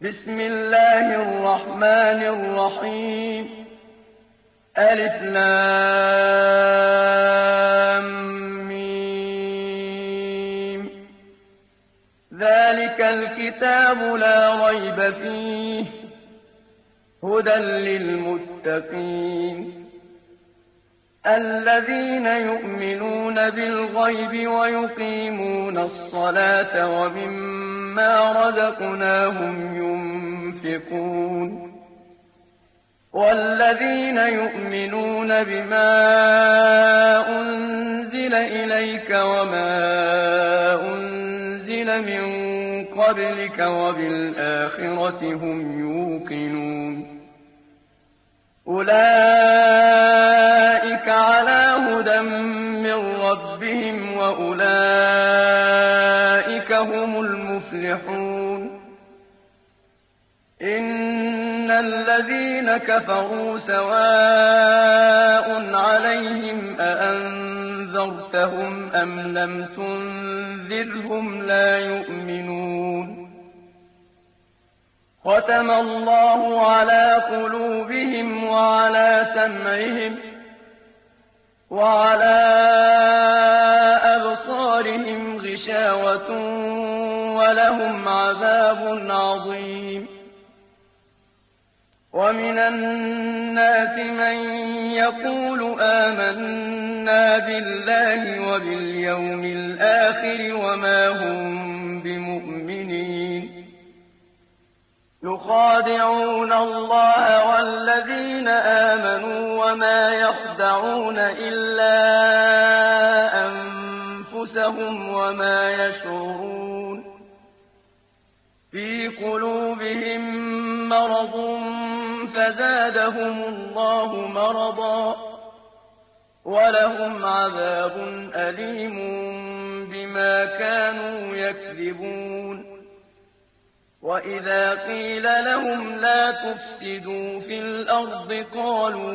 بسم الله الرحمن الرحيم ألف لام ميم ذلك الكتاب لا ريب فيه هدى للمتقين الذين يؤمنون بالغيب ويقيمون الصلاة ومما رزقناهم ينفقون والذين يؤمنون بما أنزل إليك وما أنزل من قبلك وبالآخرة هم يوقنون أولئك على هدى من ربهم وأولئك هم المفلحون إن الذين كفروا سواء عليهم أأنذرتهم أم لم تنذرهم لا يؤمنون ختم الله على قلوبهم وعلى سمعهم وعلى أبصارهم غشاوة ولهم عذاب عظيم ومن الناس من يقول آمنا بالله وباليوم الآخر وما هم بمؤمنين يخادعون الله والذين آمنوا وما يخدعون إلا أنفسهم وما يشعرون في قلوبهم مرض فزادهم الله مرضا ولهم عذاب أليم بما كانوا يكذبون وإذا قيل لهم لا تفسدوا في الأرض قالوا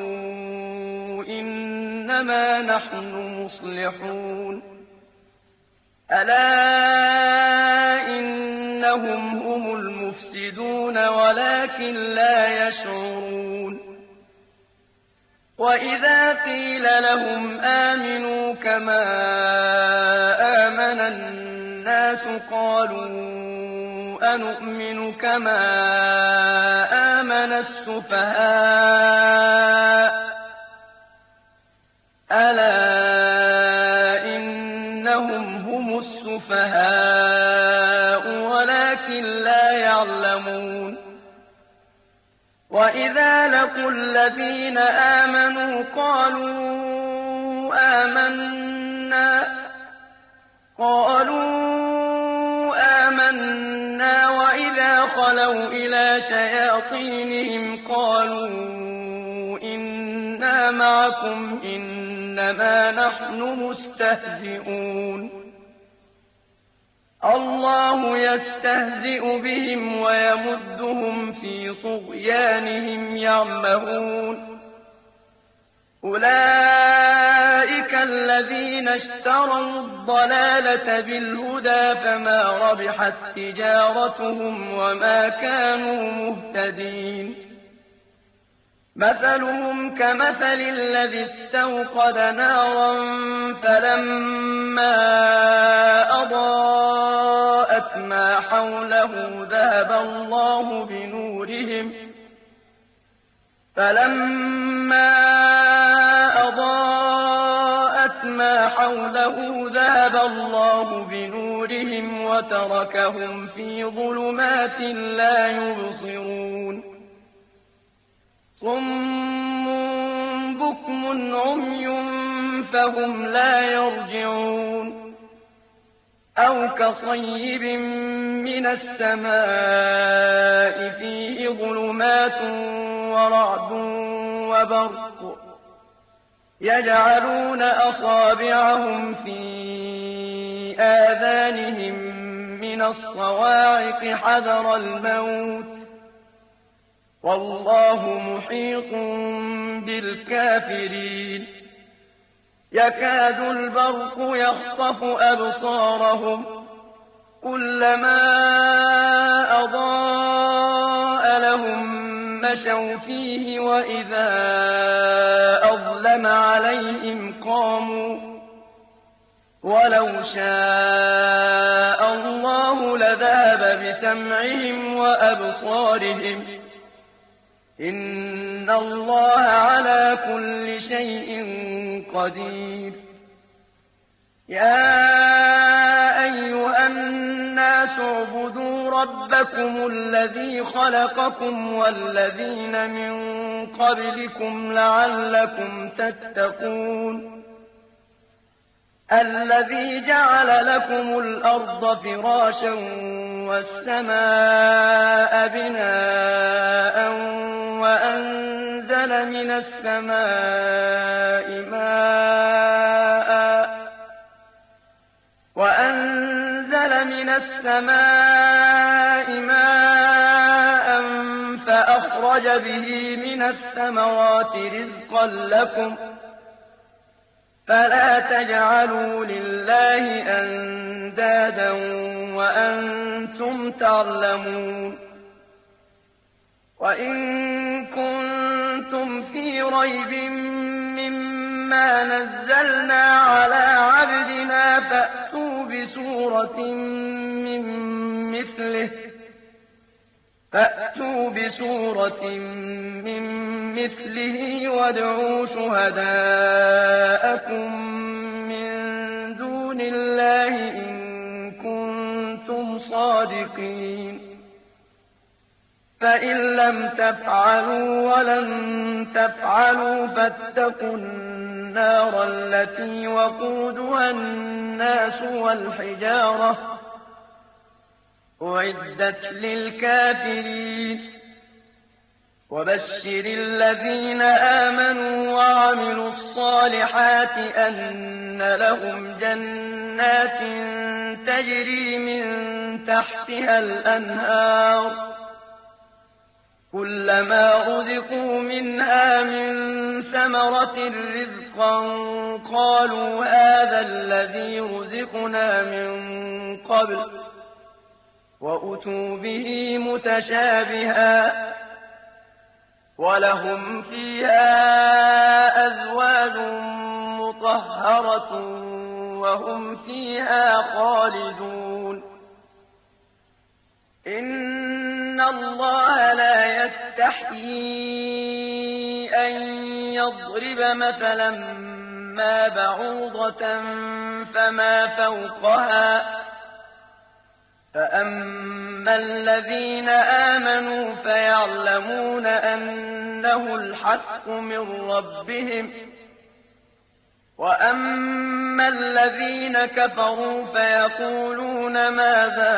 إنما نحن مصلحون ألا إنهم هم المفسدون ولكن لا يشعرون وإذا قيل لهم آمنوا كما آمن الناس قالوا أنؤمن كما آمن السفهاء ألا إنهم هم السفهاء ولكن لا يعلمون وإذا لقوا الذين آمنوا قالوا آمنا وإذا خلوا إلى شياطينهم قالوا إنا معكم إنما نحن مستهزئون الله يستهزئ بهم ويمدهم في طغيانهم يعمهون أولئك الذين اشتروا الضلالة بالهدى فما ربحت تجارتهم وما كانوا مهتدين مثلهم كمثل الذي استوقد نارا فلما أضاءت ما حوله ذهب الله بنورهم وتركهم في ظلمات لا يبصرون صم بكم عمي فهم لا يرجعون أو كصيب من السماء فيه ظلمات ورعد وبرق يجعلون أصابعهم في آذانهم من الصواعق حذر الموت والله محيط بالكافرين يكاد البرق يخطف أبصارهم كلما أضاء مشوا فيه وإذا أظلم عليهم قاموا ولو شاء الله لذهب بسمعهم وأبصارهم إن الله على كل شيء قدير يا أيها الناس اعبدوا ربكم الذي خلقكم والذين من قبلكم لعلكم تتقون الذي جعل لكم الأرض فراشا والسماء بناء وأنزل من السماء ماء فأخرج به من الثمرات رزقا لكم فلا تجعلوا لله أندادا وأنتم تعلمون وإن كنتم في ريب مما نزلنا على عبدنا فأتوا بسورة من مثله وادعوا شهداءكم من دون الله إن كنتم صادقين فإن لم تفعلوا ولن تفعلوا فاتقوا النار التي وقودها الناس والحجارة أعدت للكافرين وبشر الذين آمنوا وعملوا الصالحات أن لهم جنات تجري من تحتها الأنهار كلما رزقوا منها من ثمرة رزقا قالوا هذا الذي رزقنا من قبل وأتوا به متشابها ولهم فيها أزواج مطهرة وهم فيها خالدون إن الله لا يستحيي أن يضرب مثلا ما بعوضة فما فوقها فأما الذين آمنوا فيعلمون أنه الحق من ربهم وأما الذين كفروا فيقولون ماذا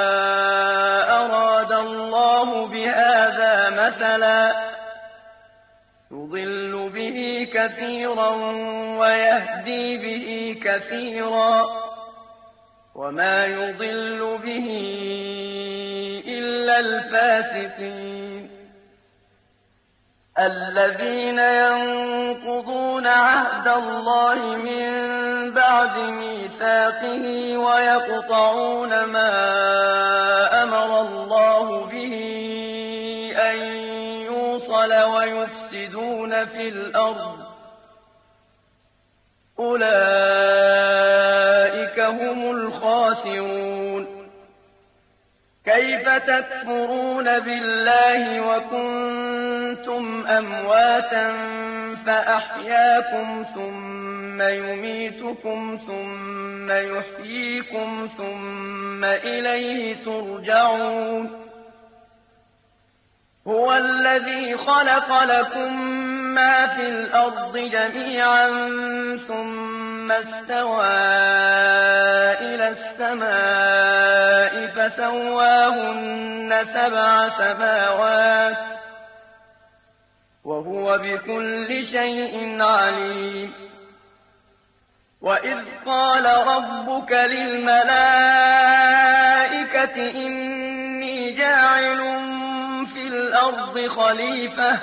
أراد الله بهذا مثلا يضل به كثيرا ويهدي به كثيرا وما يضل به إلا الفاسقين الذين ينقضون عهد الله من بعد ميثاقه ويقطعون ما أمر الله به أن يوصل ويفسدون في الأرض أولئك هم الخاسرون كيف تكفرون بالله وكنتم أمواتا فأحياكم ثم يميتكم ثم يحييكم ثم إليه ترجعون هو الذي خلق لكم ما في الأرض جميعا ثم استوى إلى السماء فسواهن 7 سماوات وهو بكل شيء عليم وإذ قال ربك للملائكة إني جاعل في الأرض خليفة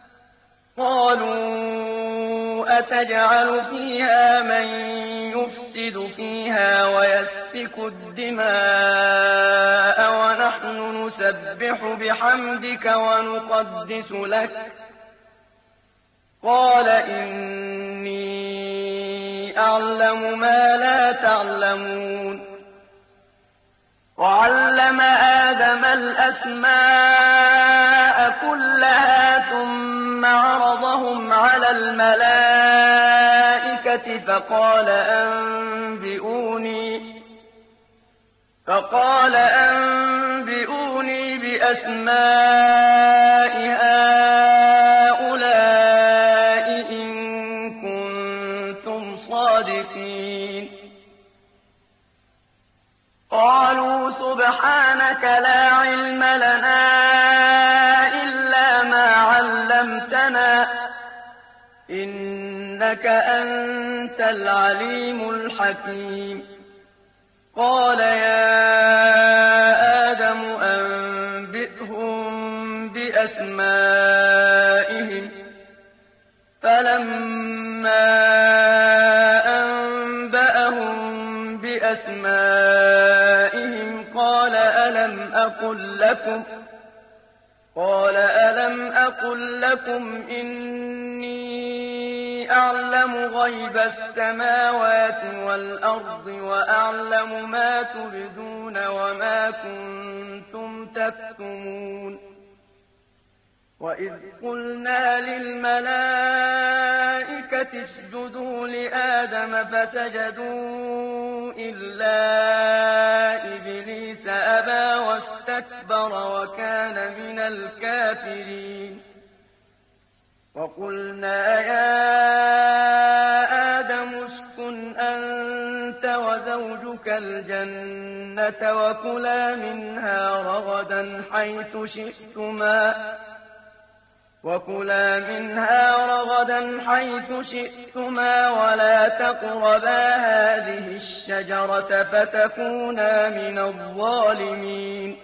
قالوا أتجعل فيها من يفسد يفسد فيها ويسفك الدماء ونحن نسبح بحمدك ونقدس لك قال إني أعلم ما لا تعلمون وعلم آدم الأسماء كلها ثم عرضهم على الملائكة فقال أنبئوني بأسماء هؤلاء إن كنتم صادقين قالوا سبحانك لا علم لنا إلا ما علمتنا إنك أنت العليم الحكيم قال يا آدم أنبئهم بأسمائهم فلما أنبأهم بأسمائهم قال ألم أقل لكم إني أعلم غيب السماوات والأرض وأعلم ما تبدون وما كنتم تكتمون وإذ قلنا للملائكة اسجدوا لآدم فسجدوا إلا إبليس أبى واستكبر وكان من الكافرين وقلنا يا آدم اسكن أنت وزوجك الجنة وكلا منها رغدا حيث شئتما ولا تقربا هذه الشجرة فتكونا من الظالمين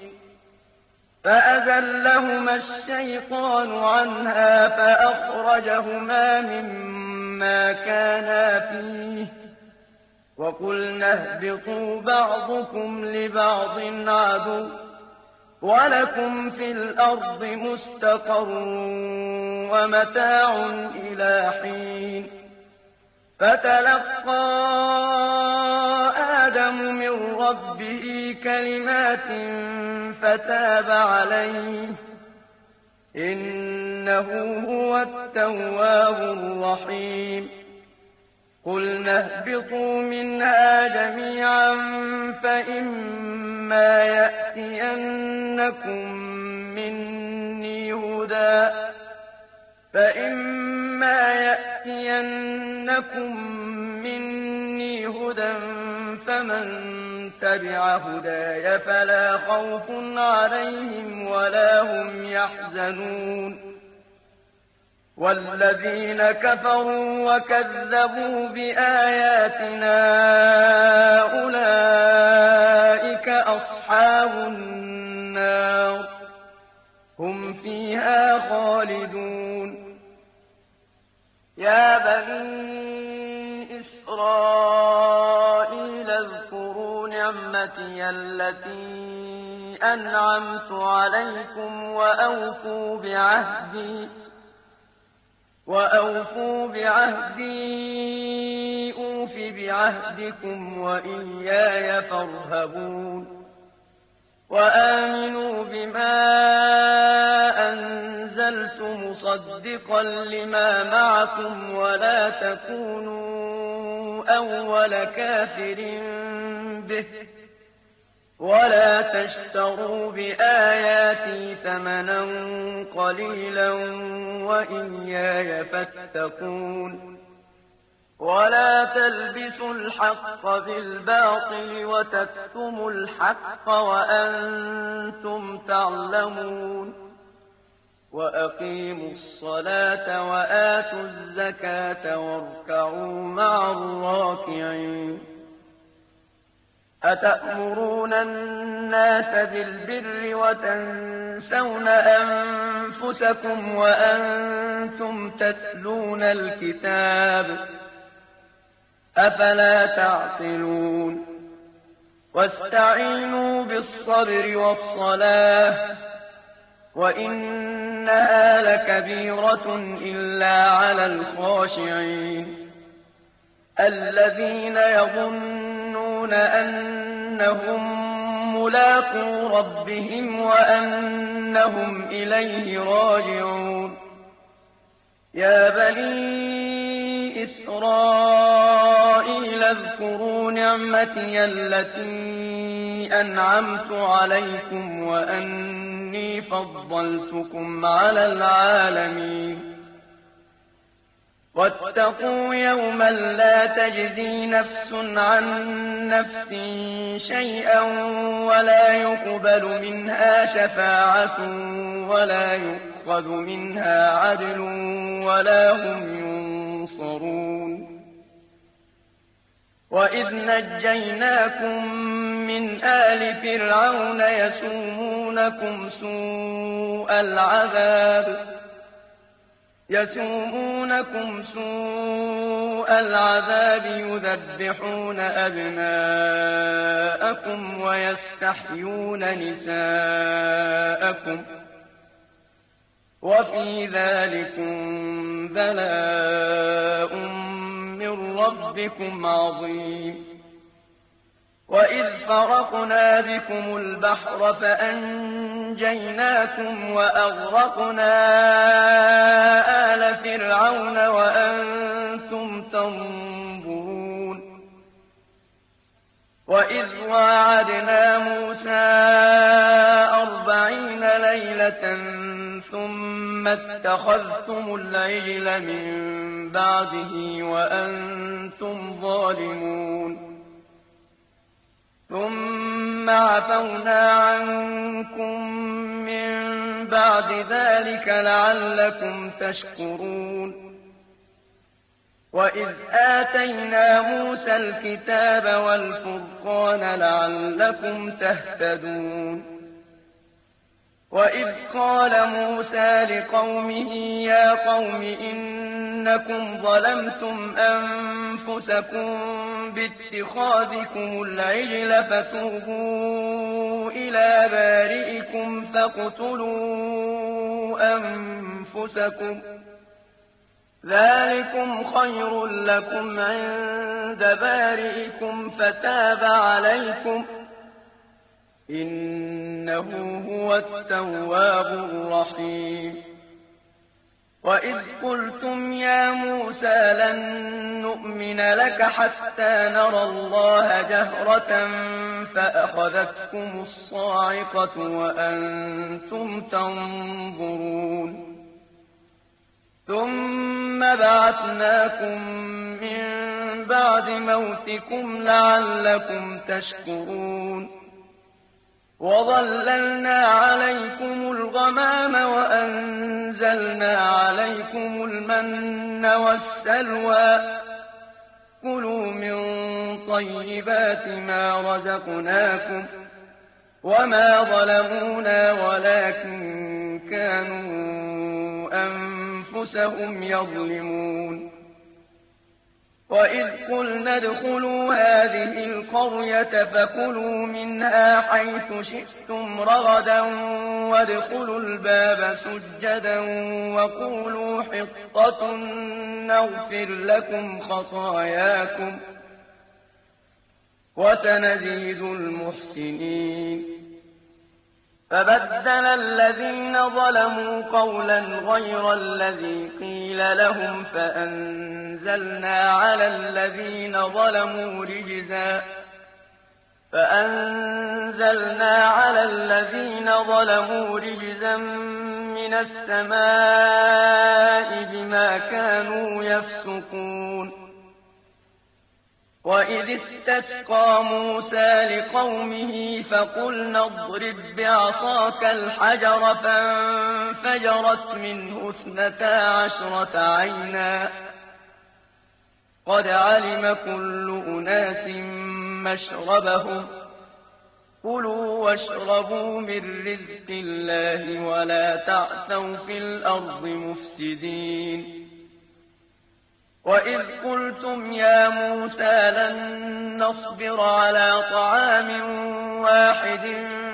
فأزلهما الشيطان عنها فأخرجهما مما كانا فيه وقلنا اهبطوا بعضكم لبعض عدو ولكم في الأرض مستقر ومتاع إلى حين فتلقى آدم من ربه كلمات فتاب عليه إنه هو التواب الرحيم قلنا اهبطوا منها جميعا فإما يأتينكم مني هدى فمن تبع هداي فلا خوف عليهم ولا هم يحزنون والذين كفروا وكذبوا بآياتنا أولئك أصحاب النار هم فيها خالدون يا بني إسرائيل اذكروا نعمتي التي أنعمت عليكم وأوفوا بعهدي أوف بعهدكم وإياي فارهبون وآمنوا بما أنزلت مصدقا لما معكم ولا تكونوا أول كافر به ولا تشتروا بآياتي ثمنا قليلا وإياي فاتقون ولا تلبسوا الحق بالباطل وتكتموا الحق وأنتم تعلمون وأقيموا الصلاة وآتوا الزكاة واركعوا مع الراكعين أتأمرون الناس بالبر وتنسون أنفسكم وأنتم تتلون الكتاب أفلا تعقلون واستعينوا بالصبر والصلاة وإنها لكبيرة إلا على الخاشعين الذين يظنون أنهم ملاقو ربهم وأنهم إليه راجعون يا بني إسرائيل اذكروا نعمتي التي أنعمت عليكم وأني فضلتكم على العالمين واتقوا يوما لا تجزي نفس عن نفس شيئا ولا يقبل منها شفاعة ولا يؤخذ منها عدل ولا هم ينصرون وإذ نجيناكم من آل فرعون يسومونكم سوء العذاب يذبحون أبناءكم ويستحيون نساءكم وفي ذلكم بلاء من ربكم عظيم وإذ فرقنا بكم البحر فأنجيناكم وأغرقنا آل فرعون وأنتم تنظرون وإذ واعدنا موسى 40 ليلة ثم اتخذتم العجل من بعده وأنتم ظالمون ثم عفونا عنكم من بعد ذلك لعلكم تشكرون وإذ آتينا موسى الكتاب والفرقان لعلكم تهتدون وإذ قال موسى لقومه يا قوم إنكم ظلمتم أنفسكم باتخاذكم العجل فتوبوا إلى بارئكم فاقتلوا أنفسكم ذلكم خير لكم عند بارئكم فتاب عليكم إنه هو التواب الرحيم وإذ قلتم يا موسى لن نؤمن لك حتى نرى الله جهرة فأخذتكم الصاعقة وأنتم تنظرون ثم بعثناكم من بعد موتكم لعلكم تشكرون وظللنا عليكم الغمام وأنزلنا عليكم المن والسلوى كلوا من طيبات ما رزقناكم وما ظلمونا ولكن كانوا أنفسهم يظلمون وإذ قلنا ادخلوا هذه القرية فكلوا منها حيث شئتم رغدا وادخلوا الباب سجدا وقولوا حطة نغفر لكم خطاياكم وسنزيد المحسنين فبدل الذين ظلموا قولا غير الذي قيل لهم فأنزلنا على الذين ظلموا رجزا من السماء بما كانوا يفسقون وإذ استسقى موسى لقومه فقلنا اضرب بعصاك الحجر فانفجرت منه 12 عينا قد علم كل أناس مشربهم كلوا واشربوا من رزق الله ولا تعثوا في الأرض مفسدين وَإِذْ قُلْتُمْ يَا مُوسَىٰ لَن نَّصْبِرَ عَلَىٰ طَعَامٍ وَاحِدٍ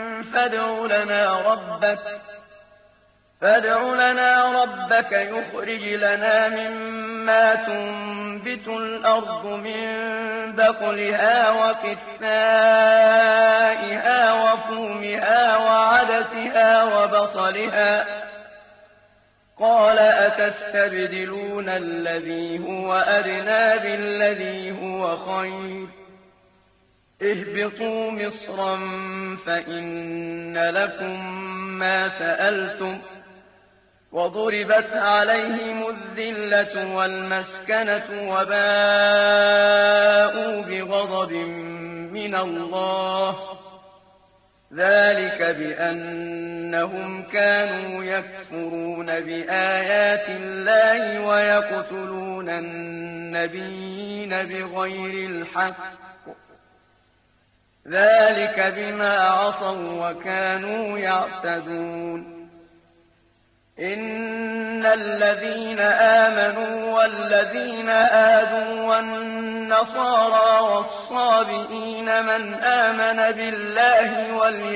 فَادْعُ لَنَا رَبَّكَ يُخْرِجْ لَنَا مِمَّا تُنبِتُ الْأَرْضُ مِن بَقْلِهَا وَقِثَّائِهَا وَفُومِهَا وَعَدَسِهَا وَبَصَلِهَا ۖ قَالَ أَتَسْتَبْدِلُونَ الَّذِي هُوَ أَدْنَىٰ بِالَّذِي هُوَ خَيْرٌ ۚ اهْبِطُوا مِصْرًا فَإِنَّ لَكُم مَّا سَأَلْتُمْ ۗ وَضُرِبَتْ عَلَيْهِمُ الذِّلَّةُ وَالْمَسْكَنَةُ وَبَاءُوا بِغَضَبٍ مِّنَ اللَّهِ ۗ ذَٰلِكَ بِأَنَّهُمْ كَانُوا يَكْفُرُونَ بِآيَاتِ اللَّهِ وَيَقْتُلُونَ النَّبِيِّينَ بِغَيْرِ الْحَقِّ ۗ ذَٰلِكَ بِمَا عَصَوا وَّكَانُوا يَعْتَدُونَ إِنَّ الَّذِينَ آمَنُوا وَالَّذِينَ هَادُوا وَالنَّصَارَىٰ وَالصَّابِئِينَ مَنْ آمَنَ بِاللَّهِ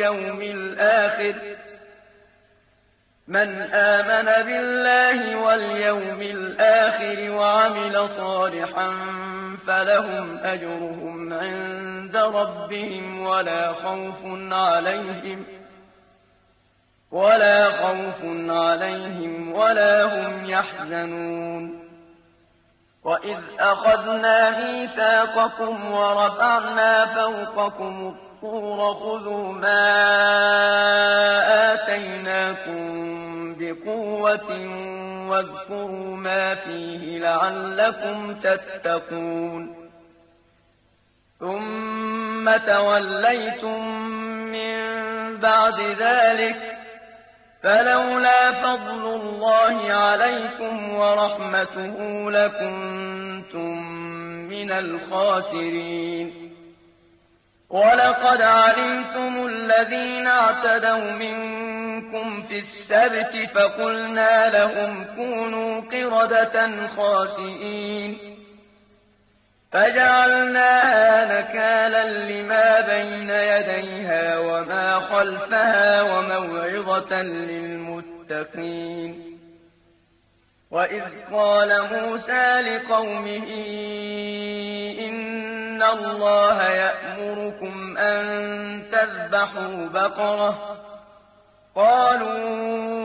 وَالْيَوْمِ الْآخِرِ وَعَمِلَ صَالِحًا فَلَهُمْ أَجْرُهُمْ عِندَ رَبِّهِمْ وَلَا خَوْفٌ عَلَيْهِمْ وَلَا هُمْ يَحْزَنُونَ وَإِذْ أَخَذْنَا مِيثَاقَكُمْ وَرَفَعْنَا فَوْقَكُمُ الطُّورَ خُذُوا مَا آتَيْنَاكُم بِقُوَّةٍ وَاذْكُرُوا مَا فِيهِ لَعَلَّكُمْ تَتَّقُونَ ثُمَّ تَوَلَّيْتُم مِّن بَعْدِ ذَٰلِكَ فَلَوْلَا فَضْلُ اللَّهِ عَلَيْكُمْ وَرَحْمَتُهُ لَكُنتُم مِّنَ الْخَاسِرِينَ وَلَقَدْ عَلِمْتُمُ الَّذِينَ اعْتَدَوْا مِنكُمْ فِي السَّبْتِ فَقُلْنَا لَهُمْ كُونُوا قِرَدَةً خَاسِئِينَ فَجَعَلْنَاهَا نَكَالًا لِّمَا بَيْنَ يَدَيْهَا وَمَا خَلْفَهَا وَمَوْعِظَةً لِّلْمُتَّقِينَ وَإِذْ قَالَ مُوسَىٰ لِقَوْمِهِ إِنَّ اللَّهَ يَأْمُرُكُمْ أَن تَذْبَحُوا بَقَرَةً ۖ قَالُوا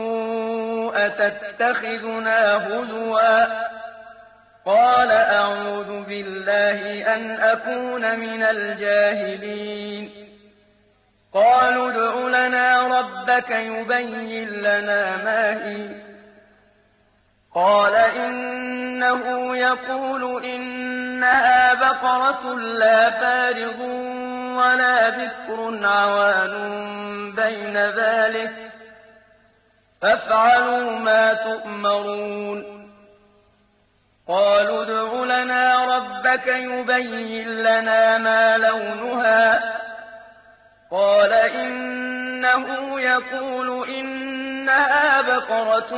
أَتَتَّخِذُنَا هُزُوًا ۖ قَالَ أَعُوذُ بِاللَّهِ أَنْ أَكُونَ مِنَ الْجَاهِلِينَ قَالُوا ادْعُ لَنَا رَبَّكَ يُبَيِّن لَّنَا مَا هِيَ ۚ قَالَ إِنَّهُ يَقُولُ إِنَّهَا بَقَرَةٌ لَّا فَارِضٌ وَلَا بِكْرٌ عَوَانٌ بَيْنَ ذَٰلِكَ فَافْعَلُوا مَا تُؤْمَرُونَ قَالُوا ادْعُ لَنَا رَبَّكَ يُبَيِّن لَّنَا مَا لَوْنُهَا ۚ قَالَ إِنَّهُ يَقُولُ إِنَّهَا بَقَرَةٌ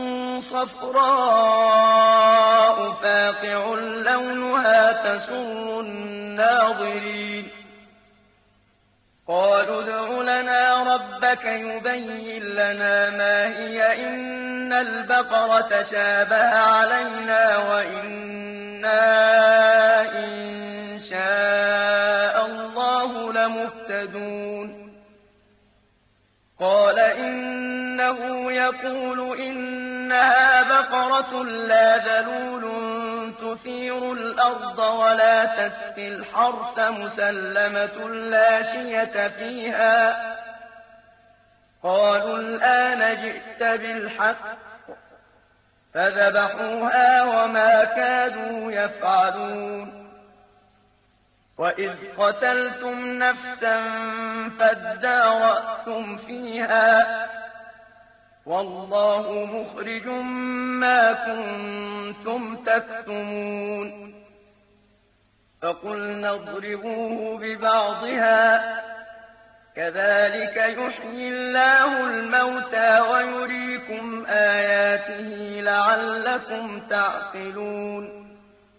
صَفْرَاءُ فَاقِعٌ لَّوْنُهَا تَسُرُّ النَّاظِرِينَ قَالُوا ادْعُ لَنَا رَبَّكَ يُبَيِّن لَّنَا مَا هِيَ إِنَّ الْبَقَرَ تَشَابَهَ عَلَيْنَا وَإِنَّا إِن شَاءَ اللَّهُ لَمُهْتَدُونَ قَالَ إِنَّهُ يَقُولُ إِنَّهَا بَقَرَةٌ لَّا ذَلُولٌ تُثِيرُ الْأَرْضَ وَلَا تَسْقِي الْحَرْثَ مُسَلَّمَةٌ لَّا شِيَةَ فِيهَا ۚ قَالُوا الْآنَ جِئْتَ بِالْحَقِّ ۚ فَذَبَحُوهَا وَمَا كَادُوا يَفْعَلُونَ وَإِذْ قَتَلْتُمْ نَفْسًا فَادَّارَأْتُمْ فِيهَا ۖ وَاللَّهُ مُخْرِجٌ مَّا كُنتُمْ تَكْتُمُونَ فَقُلْنَا اضْرِبُوهُ بِبَعْضِهَا ۚ كَذَٰلِكَ يُحْيِي اللَّهُ الْمَوْتَىٰ وَيُرِيكُمْ آيَاتِهِ لَعَلَّكُمْ تَعْقِلُونَ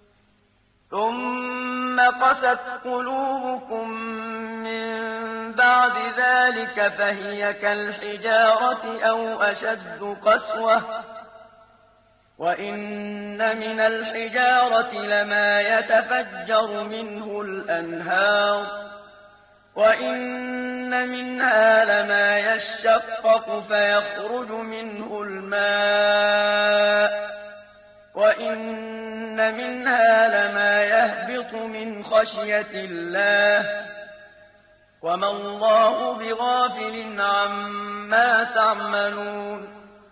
ثم قست قلوبكم من بعد ذلك فهي كالحجارة أو أشد قسوة وإن من الحجارة لما يتفجر منه الأنهار وإن منها لما يشقق فيخرج منه الماء وإن منها لما يهبط من خشية الله وما الله بغافل عما تعملون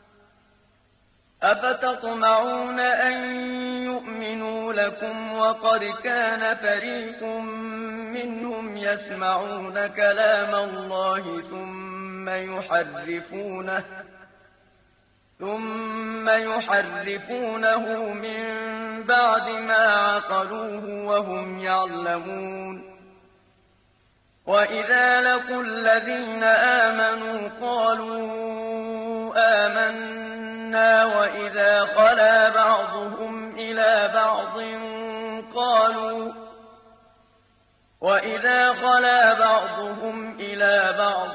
أفتطمعون أن يؤمنوا لكم وقد كان فريق منهم يسمعون كلام الله ثم يحرفونه من بعد ما عقلوه وهم يعلمون وإذا لقوا الذين آمنوا قالوا آمنا وإذا خلا بعضهم إلى بعض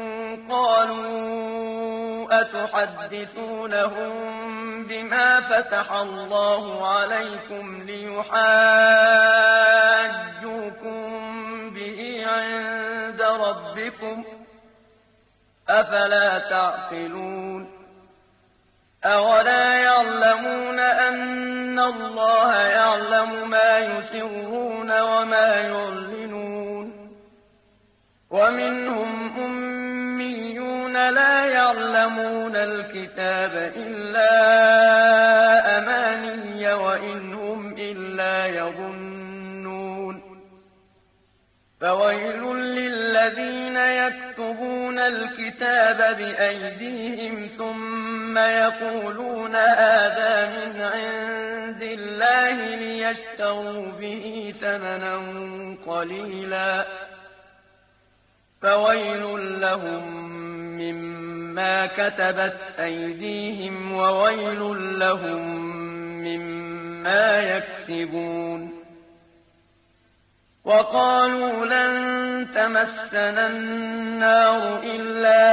قالوا أتحدثونهم بما فتح الله عليكم ليحاجوكم به عند ربكم أفلا تعقلون أولا يعلمون أن الله يعلم ما يسرون وما يعلنون ومنهم أميون لا يعلمون الكتاب إلا أماني وإن هم إلا يظنون فويل للذين يكتبون الكتاب بأيديهم ثم يقولون هذا من عند الله ليشتروا به ثمنا قليلا فويل لهم مما كتبت أيديهم وويل لهم مما يكسبون وقالوا لن تمسنا النار إلا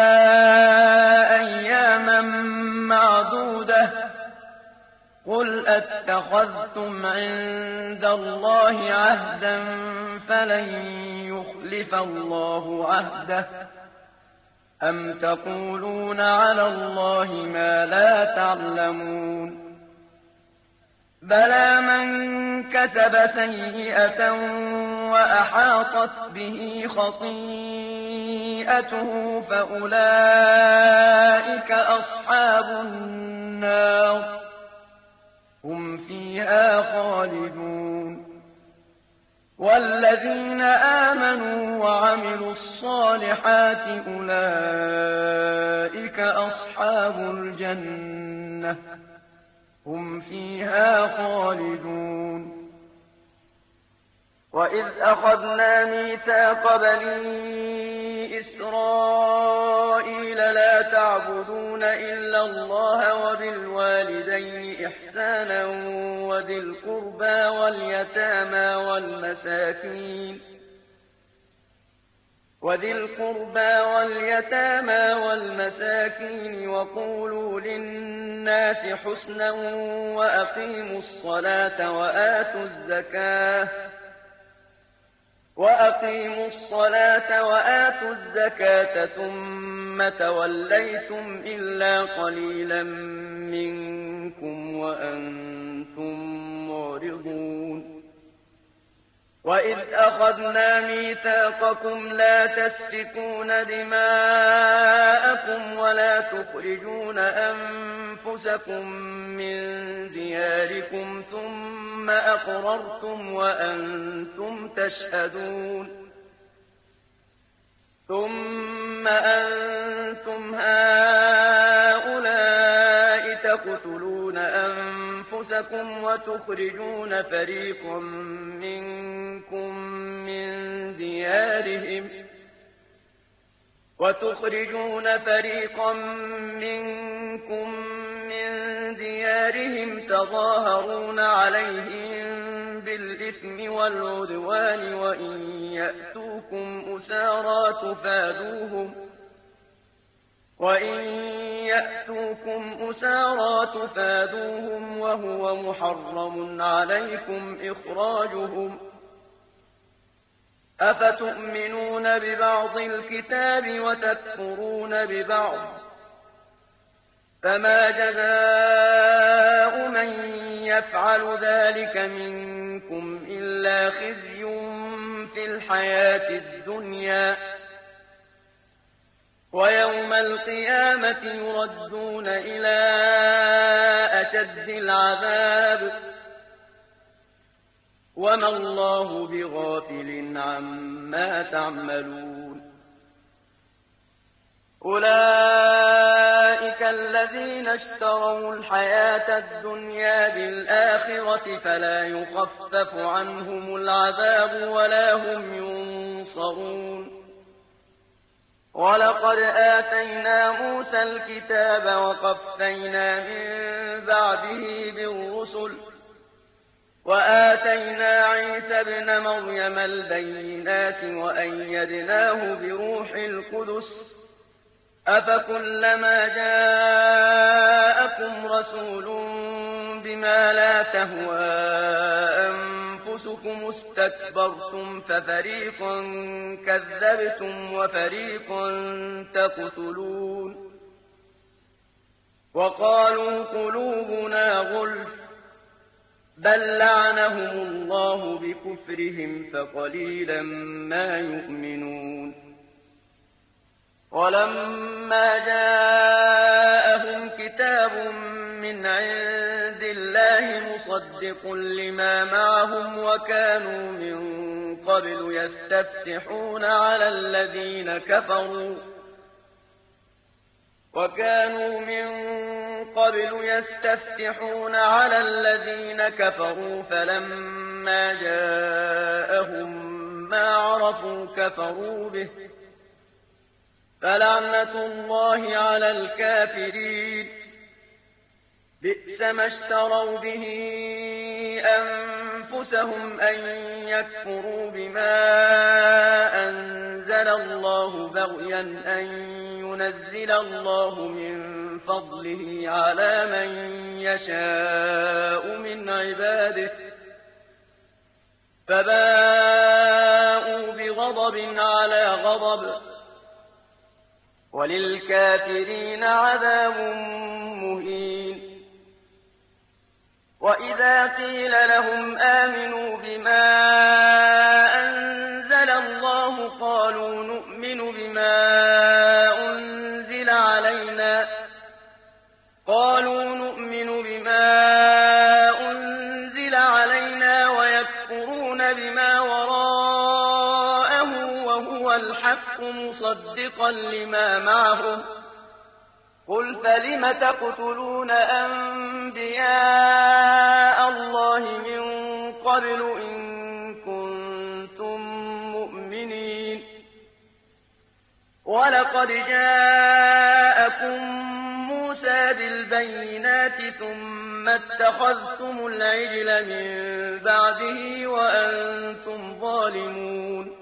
أياما معدودة قل أتخذتم عند الله عهدا فلن يخلف الله عهده أم تقولون على الله ما لا تعلمون بلى من كسب سيئة وأحاطت به خطيئته فأولئك أصحاب النار هم فيها خالدون والذين آمنوا وعملوا الصالحات أولئك أصحاب الجنة هم فيها خالدون وإذ أخذنا ميثاق بني إسرائيل لا تعبدون إلا الله وبالوالدين إحسانا وذي القربى واليتامى والمساكين وقولوا للناس حسنا وأقيموا الصلاة وآتوا الزكاة ثم توليتم إلا قليلا منكم وأنتم معرضون وإذ أخذنا ميثاقكم لا تسفكون دماءكم ولا تخرجون أنفسكم من دياركم ثم أقررتم وأنتم تشهدون ثم أنتم هؤلاء تقتلون أنفسكم وتخرجون فريقا منكم من ديارهم تظاهرون عليهم بالإثم والعدوان وإن يأتوكم أسارى تفادوهم وهو محرم عليكم إخراجهم أفتؤمنون ببعض الكتاب وتكفرون ببعض فما جزاء من يفعل ذلك منكم إلا خزي في الحياة الدنيا ويوم القيامة يردون إلى أشد العذاب وما الله بغافل عما تعملون أولئك الذين اشتروا الحياة الدنيا بالآخرة فلا يخفف عنهم العذاب ولا هم ينصرون ولقد آتينا موسى الكتاب وقفينا من بعده بالرسل وآتينا عيسى ابن مريم البينات وأيدناه بروح القدس أفكلما جاءكم رسول بما لا تهوى أنفسكم استكبرتم ففريقا كذبتم وفريقا تقتلون وقالوا قلوبنا غلف بل لعنهم الله بكفرهم فقليلا ما يؤمنون ولما جاءهم كتاب من عند الله مصدق لما معهم وكانوا من قبل يستفتحون على الذين كفروا فلما جاءهم ما عرفوا كفروا به فلعنة الله على الكافرين بئس ما اشتروا به أنفسهم أن يكفروا بما أنزل الله بغيا أن ينزل الله من فضله على من يشاء من عباده فباءوا بغضب على غضب وللكافرين عذاب مهين وإذا قيل لهم آمنوا بما أنزل الله قالوا نؤمن بما أنزل علينا ويكفرون بما وراءه وهو الحق مصدقا لما معهم قل فلم تقتلون أنبياء الله من قبل إن كنتم مؤمنين ولقد جاءكم موسى بالبينات ثم اتخذتم العجل من بعده وأنتم ظالمون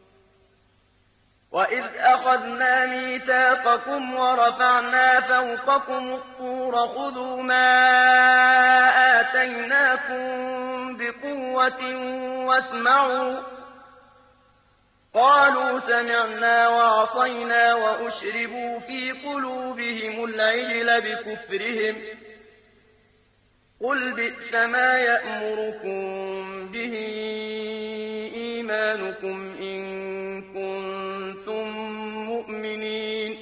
وإذ أخذنا ميثاقكم ورفعنا فوقكم الطور خذوا ما آتيناكم بقوة واسمعوا قالوا سمعنا وعصينا وأشربوا في قلوبهم العجل بكفرهم قل بئس ما يأمركم به إيمانكم إن كنتم مؤمنين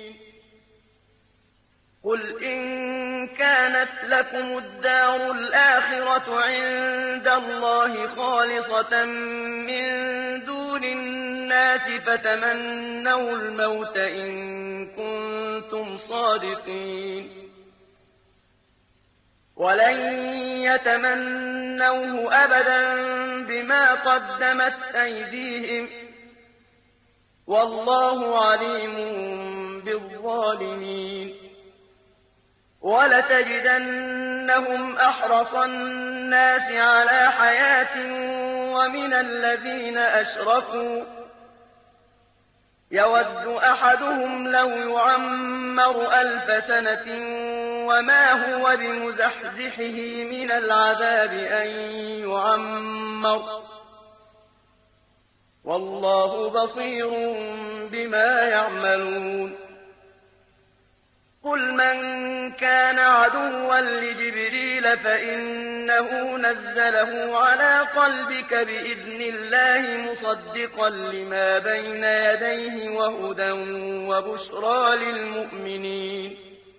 قل إن كانت لكم الدار الآخرة عند الله خالصة من دون الناس فتمنوا الموت إن كنتم صادقين ولن يتمنوه أبدا بما قدمت أيديهم والله عليم بالظالمين وَلَتَجِدَنَّهُمْ أَحْرَصَ النَّاسِ عَلَىٰ حَيَاةٍ وَمِنَ الَّذِينَ أَشْرَكُوا يَوَدُّ أَحَدُهُمْ لَوْ يُعَمَّرُ 1000 سَنَةٍ وَمَا هُوَ بِمُزَحْزِحِهِ مِنَ الْعَذَابِ أَن يُعَمَّرَ ۗ وَاللَّهُ بَصِيرٌ بِمَا يَعْمَلُونَ قُلْ مَن كَانَ عَدُوًّا لِّجِبْرِيلَ فَإِنَّهُ نَزَّلَهُ عَلَىٰ قَلْبِكَ بِإِذْنِ اللَّهِ مُصَدِّقًا لِّمَا بَيْنَ يَدَيْهِ وَهُدًى وَبُشْرَىٰ لِلْمُؤْمِنِينَ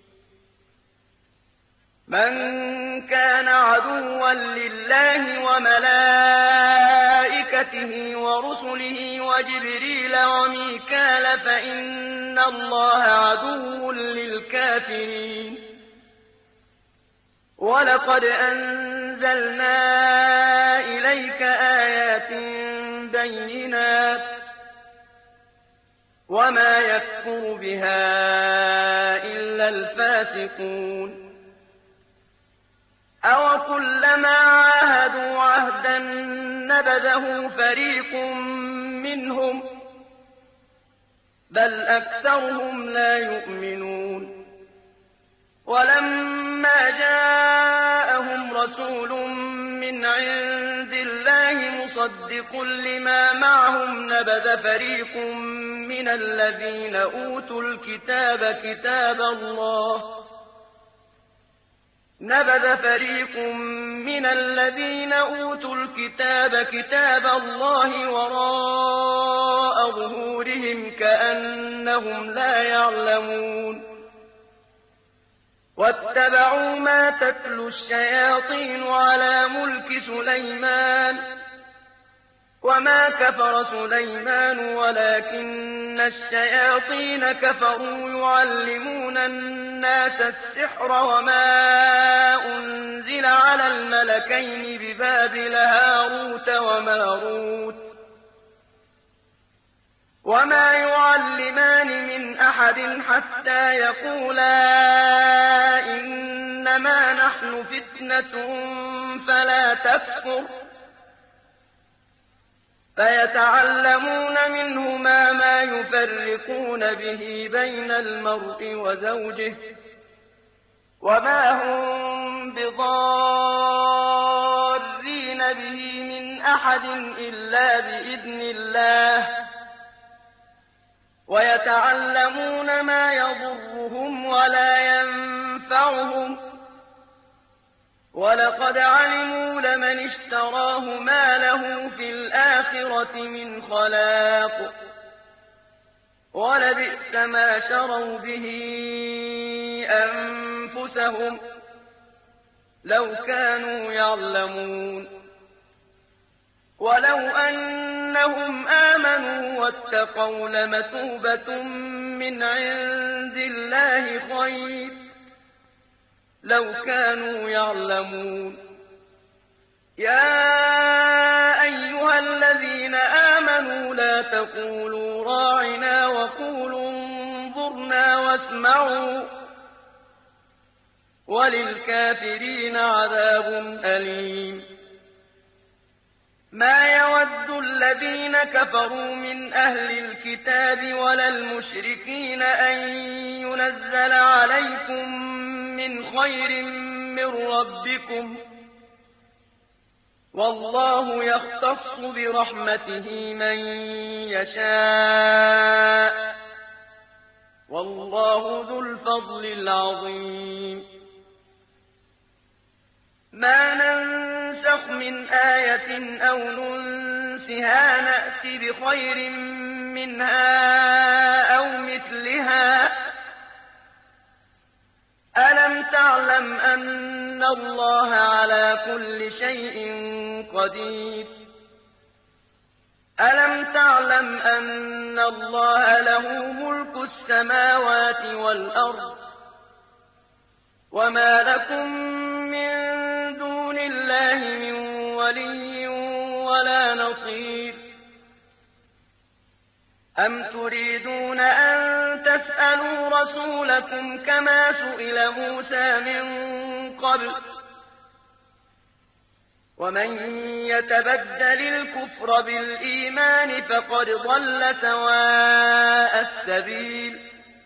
مَن كَانَ عَدُوًّا لِّلَّهِ وَمَلَائِكَتِهِ وَرُسُلِهِ وَجِبْرِيلَ وَمِيكَالَ فَإِنَّ اللَّهَ عَدُوٌّ لِّلْكَافِرِينَ وَلَقَدْ أَنزَلْنَا إِلَيْكَ آيَاتٍ بَيِّنَاتٍ ۖ وَمَا يَكْفُرُ بِهَا إِلَّا الْفَاسِقُونَ أَوَكُلَّمَا عَاهَدُوا عَهْدًا نَّبَذَهُ فَرِيقٌ مِّنْهُم ۚ بَلْ أَكْثَرُهُمْ لَا يُؤْمِنُونَ وَلَمَّا جَاءَهُمْ رَسُولٌ مِّنْ عِندِ اللَّهِ مُصَدِّقٌ لِّمَا مَعَهُمْ نَبَذَ فَرِيقٌ مِّنَ الَّذِينَ أُوتُوا الْكِتَابَ كِتَابَ اللَّهِ وَرَاءَ ظُهُورِهِمْ كَأَنَّهُمْ لَا يَعْلَمُونَ وَاتَّبَعُوا مَا تَتْلُو الشَّيَاطِينُ عَلَىٰ مُلْكِ سُلَيْمَانَ ۖ وَمَا كَفَرَ سُلَيْمَانُ وَلَٰكِنَّ الشَّيَاطِينَ كَفَرُوا يُعَلِّمُونَ النَّاسَ السِّحْرَ وَمَا أُنزِلَ عَلَى الْمَلَكَيْنِ بِبَابِلَ هَارُوتَ وَمَارُوتَ ۚ وَمَا يُعَلِّمَانِ مِنْ أَحَدٍ حَتَّىٰ يَقُولَا إِنَّمَا نَحْنُ فِتْنَةٌ فَلَا تَكْفُرْ ۖ فَيَتَعَلَّمُونَ مِنْهُمَا مَا يُفَرِّقُونَ بِهِ بَيْنَ الْمَرْءِ وَزَوْجِهِ ۚ وَمَا هُم بِضَارِّينَ بِهِ مِنْ أَحَدٍ إِلَّا بِإِذْنِ اللَّهِ ۚ وَيَتَعَلَّمُونَ مَا يَضُرُّهُمْ وَلَا يَنفَعُهُمْ ۚ وَلَقَدْ عَلِمُوا لَمَنِ اشْتَرَاهُ مَا لَهُ فِي الْآخِرَةِ مِنْ خَلَاقٍ ۚ وَلَبِئْسَ مَا شَرَوْا بِهِ أَنفُسَهُمْ ۖ لَوْ كَانُوا يَعْلَمُونَ وَلَوْ أَنَّهُمْ آمَنُوا وَاتَّقَوْا لَمَثُوبَةٌ مِّنْ عِندِ اللَّهِ خَيْرٌ ۖ لَّوْ كَانُوا يَعْلَمُونَ يَا أَيُّهَا الَّذِينَ آمَنُوا لَا تَقُولُوا رَاعِنَا وَقُولُوا انظُرْنَا وَاسْمَعُوا ۗ وَلِلْكَافِرِينَ عَذَابٌ أَلِيمٌ مَا يَوَدُّ الَّذِينَ كَفَرُوا مِنْ أَهْلِ الْكِتَابِ وَلَا الْمُشْرِكِينَ أَن يُنَزَّلَ عَلَيْكُم مِّنْ خَيْرٍ مِّن رَّبِّكُمْ ۗ وَاللَّهُ يَخْتَصُّ بِرَحْمَتِهِ مَن يَشَاءُ ۗ وَاللَّهُ ذُو الْفَضْلِ الْعَظِيمِ مَا نَنسَخْ مِنْ آيَةٍ أَوْ نُنسِهَا نَأْتِ بِخَيْرٍ مِّنْهَا أَوْ مِثْلِهَا ۗ أَلَمْ تَعْلَمْ أَنَّ اللَّهَ عَلَىٰ كُلِّ شَيْءٍ قَدِيرٌ أَلَمْ تَعْلَمْ أَنَّ اللَّهَ لَهُ مُلْكُ السَّمَاوَاتِ وَالْأَرْضِ ۗ وَمَا لَكُم مِّن دُونِ اللَّهِ مِن وَلِيٍّ وَلَا نَصِيرٍ أَمْ تُرِيدُونَ أَن تسألوا رسولكم كما سئل موسى من قبل ومن يتبدل الكفر بالإيمان فقد ضل سواء السبيل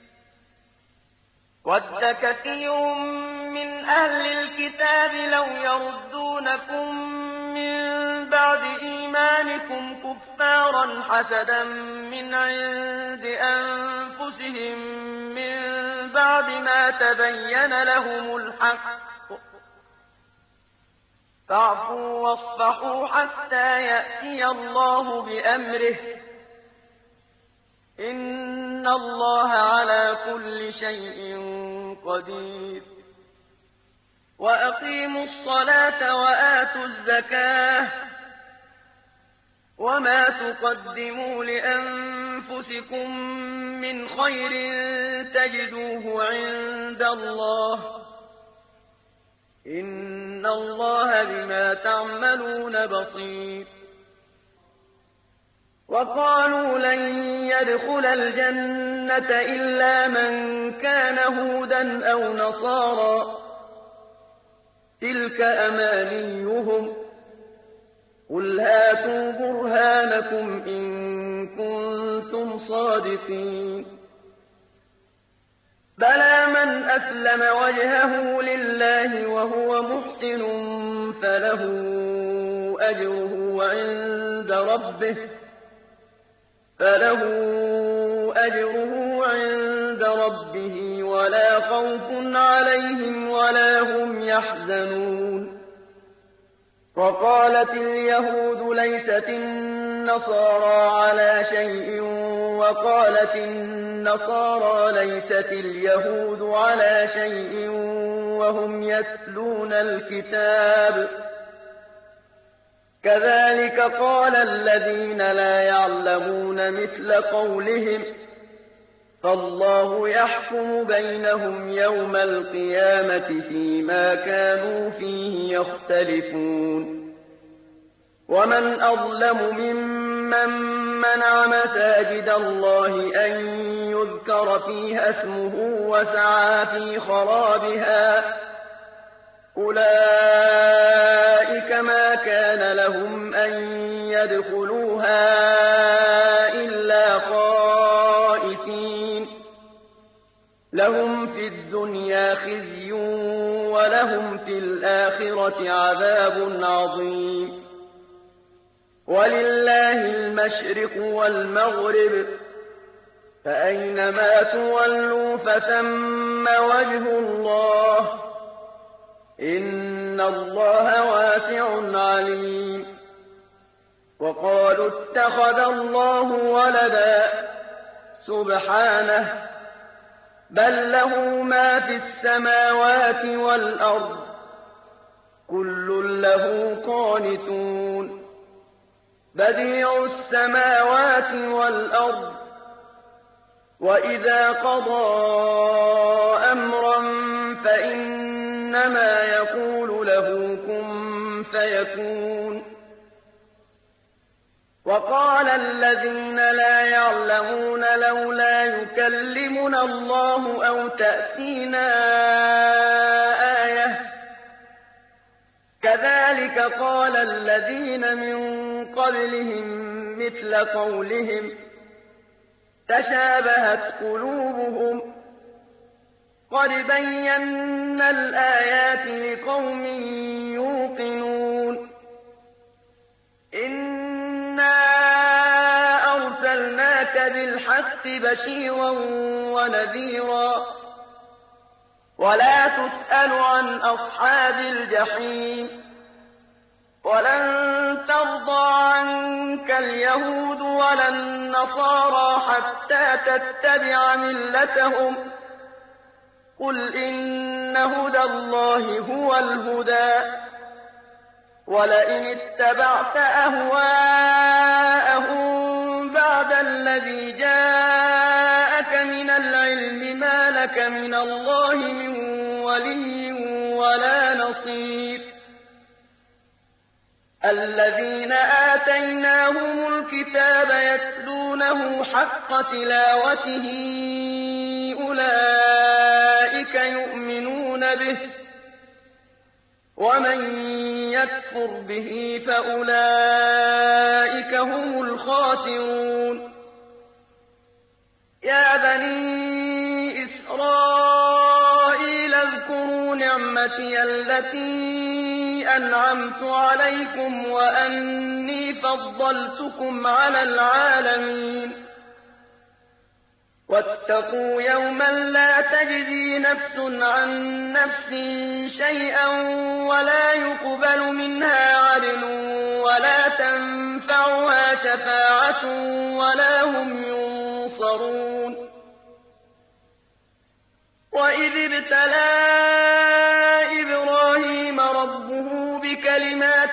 ود كثير من أهل الكتاب لو يردونكم من بعد إيمانكم كفارا حسدا من عند أنفسهم من بعد ما تبين لهم الحق فاعفوا واصفحوا حتى يأتي الله بأمره إن الله على كل شيء قدير وأقيموا الصلاة وآتوا الزكاة وما تقدموا لأنفسكم من خير تجدوه عند الله إن الله بما تعملون بصير وقالوا لن يدخل الجنة إلا من كان هودا أو نصارى تلك أمانيهم قل هاتوا برهانكم إن كنتم صادقين بلى من أسلم وجهه لله وهو محسن فله أجره عند ربه ولا خوف عليهم ولا هم يحزنون وقالت اليهود ليست النصارى على شيء وقالت النصارى ليست اليهود على شيء وهم يتلون الكتاب كذلك قال الذين لا يعلمون مثل قولهم فالله يحكم بينهم يوم القيامة فيما كانوا فيه يختلفون ومن أظلم ممن منع مساجد الله أن يذكر فيها اسمه وسعى في خرابها أولئك ما كان لهم أن يدخلوها إلا خائفين لهم في الدنيا خزي ولهم في الآخرة عذاب عظيم ولله المشرق والمغرب فأينما تولوا فثم وجه الله إن الله واسع عليم وقالوا اتخذ الله ولدا سبحانه بل له ما في السماوات والأرض كل له قانتون بديع السماوات والأرض وإذا قضى أمرا فإنما يقول له كن فيكون وقال الذين لا يعلمون لولا يكلمنا الله أو تأتينا آية كذلك قال الذين من قبلهم مثل قولهم تشابهت قلوبهم قد بينا الآيات لقوم يوقنون إنا أرسلناك بالحق بشيرا ونذيرا ولا تسأل عن أصحاب الجحيم ولن ترضى عنك اليهود ولا النصارى حتى تتبع ملتهم قل إن هدى الله هو الهدى ولئن اتبعت أهواءهم بعد الذي جاءك من العلم ما لك من الله من ولي ولا نصير الذين آتيناهم الكتاب يتلونه حق تلاوته فَأُولَٰئِكَ يُؤْمِنُونَ بِهِ ۖ وَمَن يَكْفُرْ بِهِ فَأُولَٰئِكَ هُمُ الْخَاسِرُونَ يَا بَنِي إِسْرَائِيلَ اذْكُرُوا نِعْمَتِيَ الَّتِي أَنْعَمْتُ عَلَيْكُمْ وَأَنِّي فَضَّلْتُكُمْ عَلَى الْعَالَمِينَ وَاتَّقُوا يَوْمًا لَّا تَجْزِي نَفْسٌ عَن نَّفْسٍ شَيْئًا وَلَا يُقْبَلُ مِنْهَا عَدْلٌ وَلَا تَنفَعُهَا شَفَاعَةٌ وَلَا هُمْ يُنصَرُونَ وَإِذِ ابْتَلَىٰ إِبْرَاهِيمَ رَبُّهُ بِكَلِمَاتٍ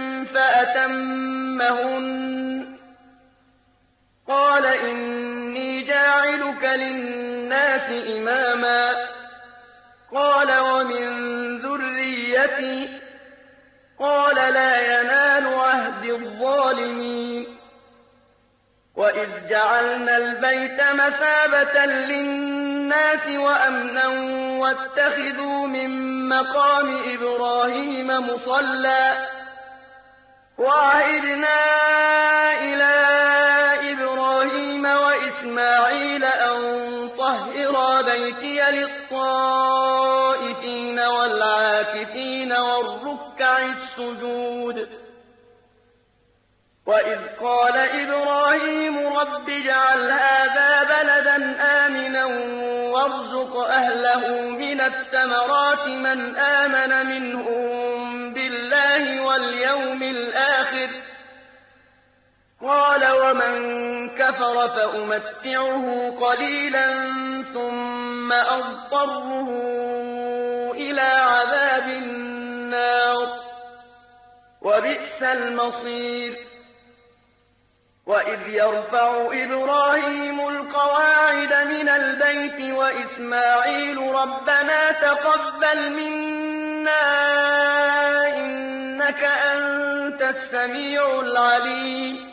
فَأَتَمَّهُنَّ قَالَ إِنِّي جَاعِلُكَ لِلنَّاسِ إِمَامًا قَالَ وَمِن ذُرِّيَّتِي قَالَ لَا يَنَالُ عَهْدِي الظَّالِمِينَ وَإِذْ جَعَلْنَا الْبَيْتَ مَثَابَةً لِّلنَّاسِ وَأَمْنًا وَاتَّخِذُوا مِن مَّقَامِ إِبْرَاهِيمَ مُصَلًّى وَعَهِدْنَا إِلَىٰ إِبْرَاهِيمَ وَإِسْمَاعِيلَ أَن طَهِّرَا بَيْتِيَ لِلطَّائِفِينَ وَالْعَاكِفِينَ وَالرُّكَّعِ السُّجُودِ وَإِذْ قَالَ إِبْرَاهِيمُ رَبِّ اجْعَلْ هَٰذَا بَلَدًا آمِنًا وَارْزُقْ أَهْلَهُ مِنَ الثَّمَرَاتِ مَنْ آمَنَ مِنْهُم بِاللَّهِ وَالْيَوْمِ الْآخِرِ ۖ قَالَ وَمَن كَفَرَ فَأُمَتِّعُهُ قَلِيلًا ثُمَّ أَضْطَرُّهُ إِلَىٰ عَذَابِ النَّارِ ۖ وَبِئْسَ الْمَصِيرُ وَإِذْ يَرْفَعُ إِبْرَاهِيمُ الْقَوَاعِدَ مِنَ الْبَيْتِ وَإِسْمَاعِيلُ رَبَّنَا تَقَبَّلْ مِنَّا إِنَّكَ أَنتَ السَّمِيعُ الْعَلِيمُ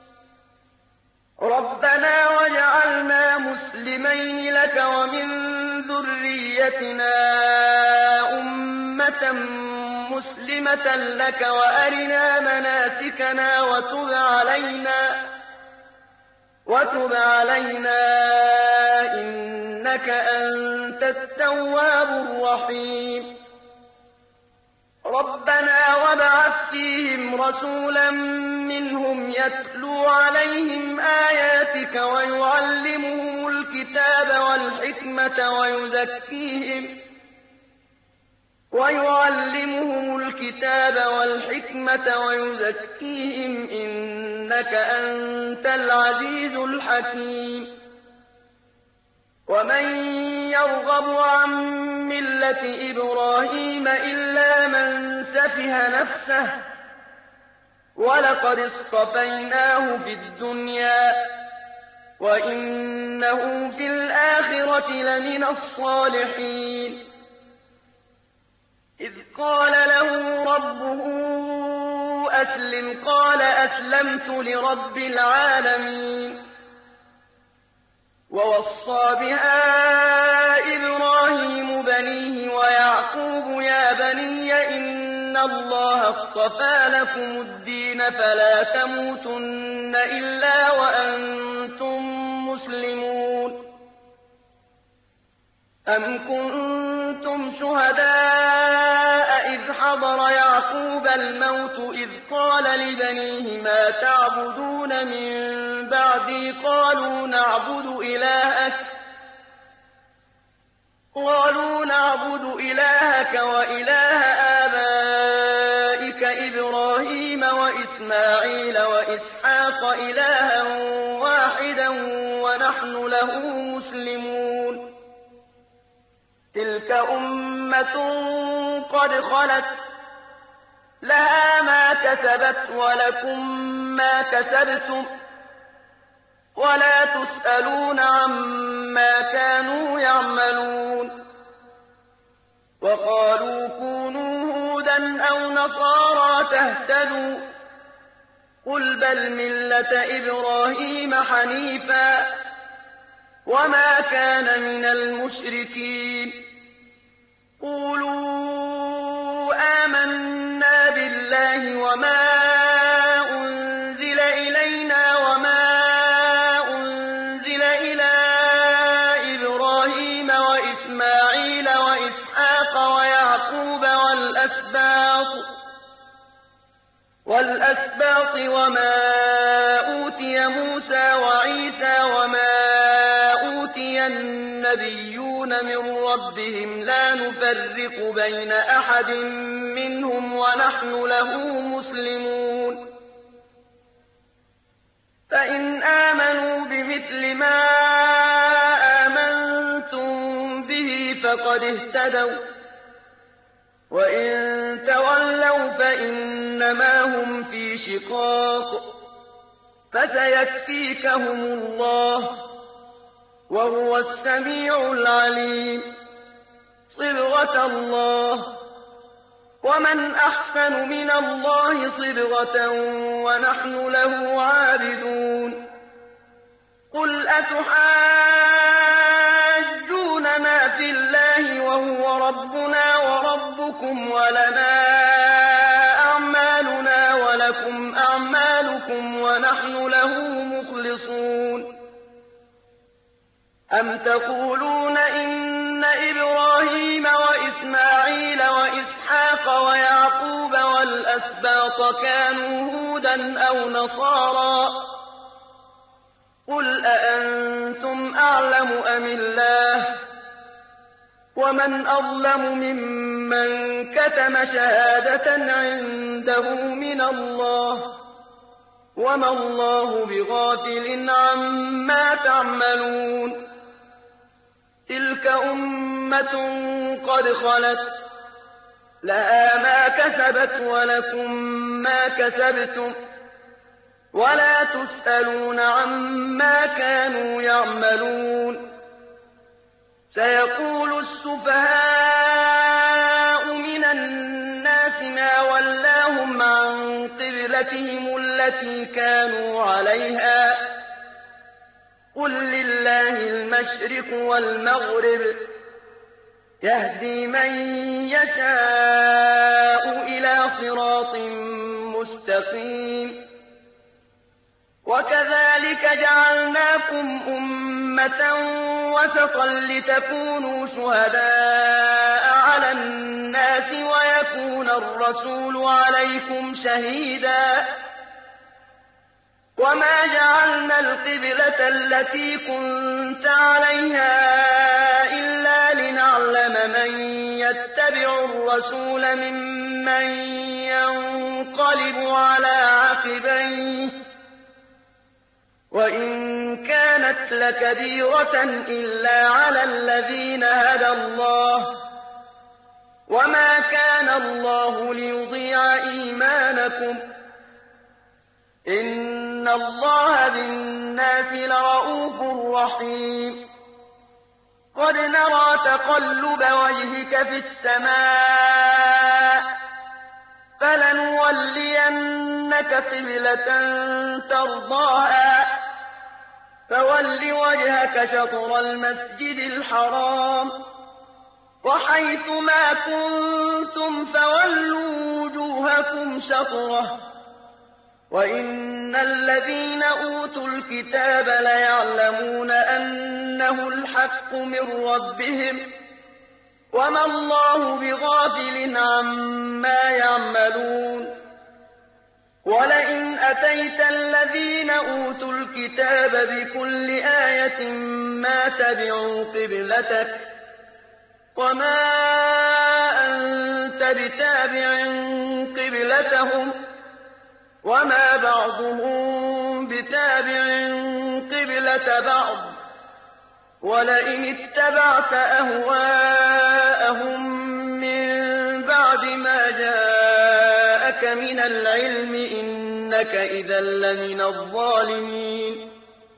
رَبَّنَا وَاجْعَلْنَا مُسْلِمَيْنِ لَكَ وَمِن ذُرِّيَّتِنَا أُمَّةً مُّسْلِمَةً لَّكَ وَأَرِنَا مَنَاسِكَنَا وَتُبْ عَلَيْنَا إِنَّكَ أَنتَ التَّوَّابُ الرَّحِيمُ رَبَّنَا وَابْعَثْ فِيهِمْ رَسُولًا مِّنْهُمْ يَتْلُو عَلَيْهِمْ آيَاتِكَ وَيُعَلِّمُهُمُ الْكِتَابَ وَالْحِكْمَةَ وَيُزَكِّيهِمْ إِنَّكَ أَنتَ الْعَزِيزُ الْحَكِيمُ وَمَن يَرْغَبُ عَن مِّلَّةِ إِبْرَاهِيمَ إِلَّا مَن سَفِهَ نَفْسَهُ ۚ وَلَقَدِ اصْطَفَيْنَاهُ فِي الدُّنْيَا ۖ وَإِنَّهُ فِي الْآخِرَةِ لَمِنَ الصَّالِحِينَ إِذْ قَالَ لَهُ رَبُّهُ أَسْلِمْ قَالَ أَسْلَمْتُ لِرَبِّ الْعَالَمِينَ وَوَصَّىٰ بِهَا إِبْرَاهِيمُ بَنِيهِ وَيَعْقُوبُ يَا بَنِيَّ إِنَّ اللَّهَ اصْطَفَىٰ لَكُمُ الدِّينَ فَلَا تَمُوتُنَّ إِلَّا وَأَنتُم مُّسْلِمُونَ أَمْ كُنتُمْ شُهَدَاءَ إِذْ حَضَرَ يَعْقُوبَ الْمَوْتُ إِذْ قَالَ لِبَنِيهِ مَا تَعْبُدُونَ مِن بَعْدِي قَالُوا نَعْبُدُ إِلَٰهَكَ وَإِلَٰهَ آبَائِكَ إِبْرَاهِيمَ وَإِسْمَاعِيلَ وَإِسْحَاقَ إِلَٰهًا وَاحِدًا وَنَحْنُ لَهُ مُسْلِمُونَ تِلْكَ أُمَّةٌ قَدْ خَلَتْ لَهَا مَا كَسَبَتْ وَلَكُم مَّا كَسَبْتُمْ وَلَا تُسْأَلُونَ عَمَّا كَانُوا يَعْمَلُونَ وَقَالُوا كُونُوا هُودًا أَوْ نَصَارَىٰ تَهْتَدُوا ۗ قُلْ بَلْ مِلَّةَ إِبْرَاهِيمَ حَنِيفًا وما كان من المشركين قولوا آمنا بالله وما أنزل إلينا وما أنزل إلى إبراهيم وإسماعيل وإسحاق ويعقوب والأسباط وما أوتي موسى وعيسى وما أوتي النبيون من ربهم لا نفرق بين أحد منهم ونحن له مسلمون فإن آمنوا بمثل ما آمنتم به فقد اهتدوا وإن تولوا فإنما هم في شقاق فسيكفيكهم الله وهو السميع العليم صبغة الله ومن أحسن من الله صبغة ونحن له عابدون قل أتحاجوننا في الله وهو ربنا وربكم ولنا أعمالنا ولكم أعمالكم ونحن له مخلصون أم تقولون إن إبراهيم وإسماعيل وإسحاق ويعقوب والأسباط كانوا هودا أو نصارى قل أأنتم أعلم أم الله ومن أظلم ممن كتم شهادة عنده من الله وما الله بغافل عما تعملون تلك أمة قد خلت لها ما كسبت ولكم ما كسبتم ولا تسألون عما كانوا يعملون سيقول السفهاء من الناس ما ولاهم عن قبلتهم التي كانوا عليها قل لله المشرق والمغرب يهدي من يشاء إلى صراط مستقيم وكذلك جعلناكم أمة وسطا لتكونوا شهداء على الناس ويكون الرسول عليكم شهيدا وما جعلنا القبلة التي كنت عليها إلا لنعلم من يتبع الرسول ممن ينقلب على عقبيه وإن كانت لكبيرة إلا على الذين هدى الله وما كان الله ليضيع إيمانكم إن الله بالناس لرءوف رحيم قد نرى تقلب وجهك في السماء فلنولينك قبلة ترضاها فول وجهك شطر المسجد الحرام وحيث ما كنتم فولوا وجوهكم شطره وإن الذين أوتوا الكتاب ليعلمون أنه الحق من ربهم وما الله بغافل عما يعملون ولئن أتيت الذين أوتوا الكتاب بكل آية ما تبعوا قبلتك وما أنت بتابع قبلتهم وما بعضهم بتابع قبلة بعض ولئن اتبعت أهواءهم من بعد ما جاءك من العلم إنك إذا لمن الظالمين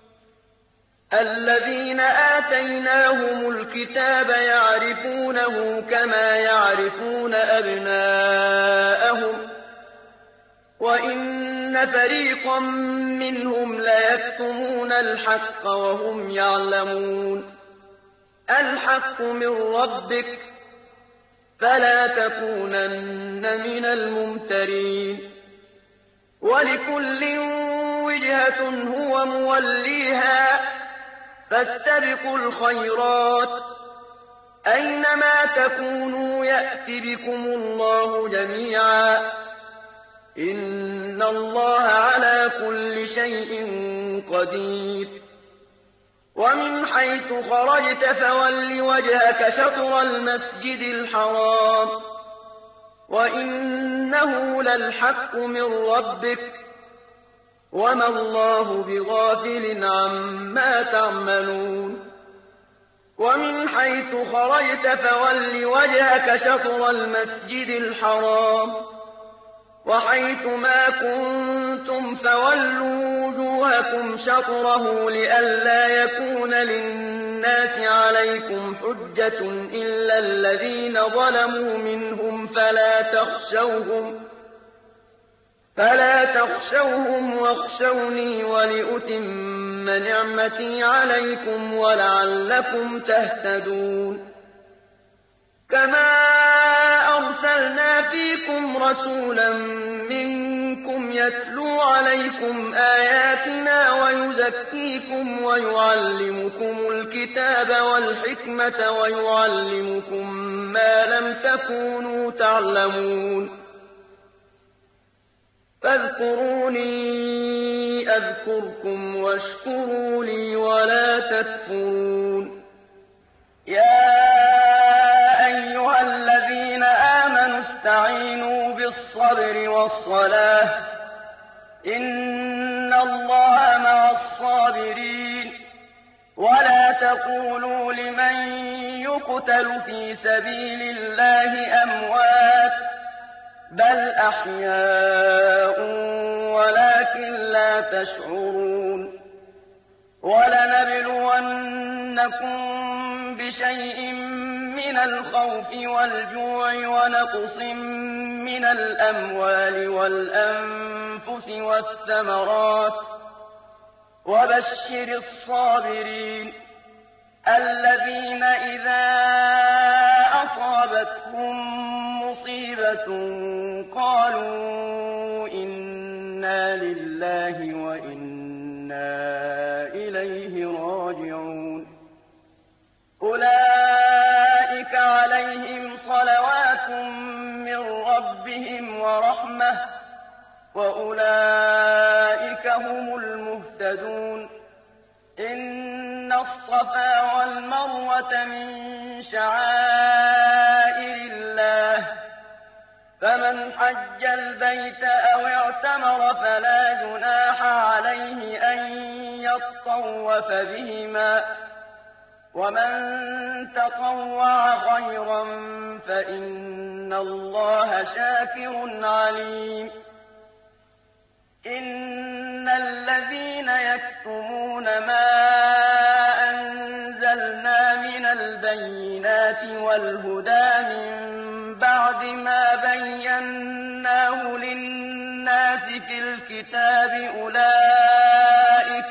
الذين آتيناهم الكتاب يعرفونه كما يعرفون أبناءهم وإن وَإِنَّ فَرِيقًا مِّنْهُمْ لَيَكْتُمُونَ الْحَقَّ وَهُمْ يَعْلَمُونَ الْحَقُّ مِن رَّبِّكَ فَلَا تَكُونَنَّ مِنَ الْمُمْتَرِينَ وَلِكُلٍّ وِجْهَةٌ هُوَ مُوَلِّيهَا فَاسْتَبِقُوا الْخَيْرَاتِ أَيْنَمَا تَكُونُوا يَأْتِ بِكُمُ اللَّهُ جَمِيعًا ۚ إِنَّ اللَّهَ عَلَىٰ كُلِّ شَيْءٍ قَدِيرٌ وَمِنْ حَيْثُ خَرَجْتَ فَوَلِّ وَجْهَكَ شَطْرَ الْمَسْجِدِ الْحَرَامِ ۖ وَإِنَّهُ لَلْحَقُّ مِن رَّبِّكَ ۗ وَمَا اللَّهُ بِغَافِلٍ عَمَّا تَعْمَلُونَ وَمِنْ حَيْثُ خَرَجْتَ فَوَلِّ وَجْهَكَ شَطْرَ الْمَسْجِدِ الْحَرَامِ ۖ وَحَيْثُ مَا كُنتُمْ فَوَلُّوا وُجُوهَكُمْ شَطْرَهُ لِئَلَّا يَكُونَ لِلنَّاسِ عَلَيْكُمْ حُجَّةٌ إِلَّا الَّذِينَ ظَلَمُوا مِنْهُمْ فَلَا تَخْشَوْهُمْ وَاخْشَوْنِي وَلِأُتِمَّ نِعْمَتِي عَلَيْكُمْ وَلَعَلَّكُمْ تَهْتَدُونَ كَمَا أَرْسَلْنَا فِيكُمْ رَسُولًا مِّنكُمْ يَتْلُو عَلَيْكُمْ آيَاتِنَا وَيُزَكِّيكُمْ وَيُعَلِّمُكُمُ الْكِتَابَ وَالْحِكْمَةَ وَيُعَلِّمُكُم مَّا لَمْ تَكُونُوا تَعْلَمُونَ فاذكروني أذكركم واشكروا لي ولا تكفرون يا أيها الذين آمنوا استعينوا بالصبر والصلاة إن الله مع الصابرين ولا تقولوا لمن يقتل في سبيل الله أموات بل أحياء ولكن لا تشعرون ولنبلونكم بشيء من الخوف والجوع ونقص من الأموال والأنفس والثمرات وبشر الصابرين الذين إذا أصابتهم مصيبة قالوا إنا لله وإنا إليه راجعون أولئك عليهم صلوات من ربهم ورحمة وأولئك هم المهتدون إن الصفا والمروة من شعائر الله فمن حج البيت أو اعتمر فلا جناح عليه أن يطوف بهما ومن تطوع خيرا فإن الله شاكر عليم إن الذين يكتمون ما أنزلنا من البينات والهدى من بعد ما بيناه للناس في الكتاب أولئك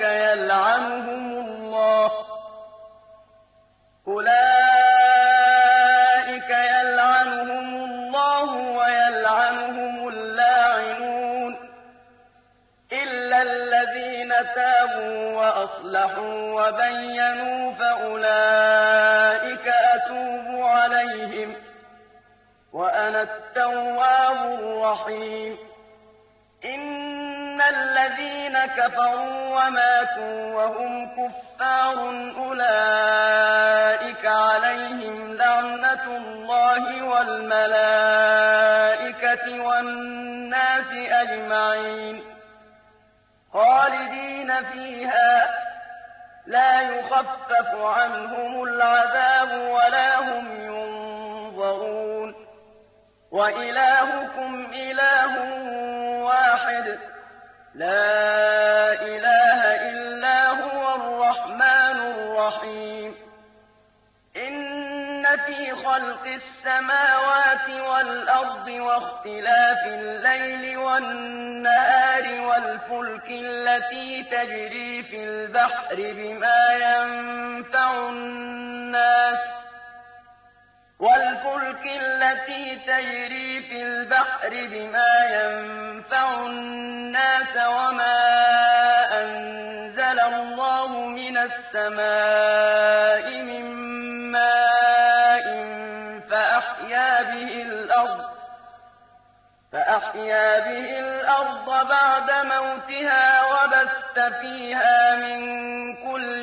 يلعنهم الله ويلعنهم اللاعنون إلا الذين تابوا وأصلحوا وبينوا فأولئك أتوب عليهم وأنا التواب الرحيم إن الذين كفروا وماتوا وهم كفار أولئك عليهم لعنة الله والملائكة والناس أجمعين خالدين فيها لا يخفف عنهم العذاب ولا هم ينظرون وإلهكم إله واحد لا إله إلا هو الرحمن الرحيم إن في خلق خَلْقِ السَّمَاوَاتِ وَالْأَرْضِ وَاخْتِلَافِ اللَّيْلِ وَالنَّهَارِ وَالْفُلْكِ الَّتِي تَجْرِي فِي الْبَحْرِ بِمَا يَنفَعُ النَّاسَ وَمَا أَنزَلَ اللَّهُ مِنَ السَّمَاءِ مِن مَّاءٍ فَأَحْيَا بِهِ الْأَرْضَ بَعْدَ مَوْتِهَا وَبَثَّ فِيهَا مِن كُلِّ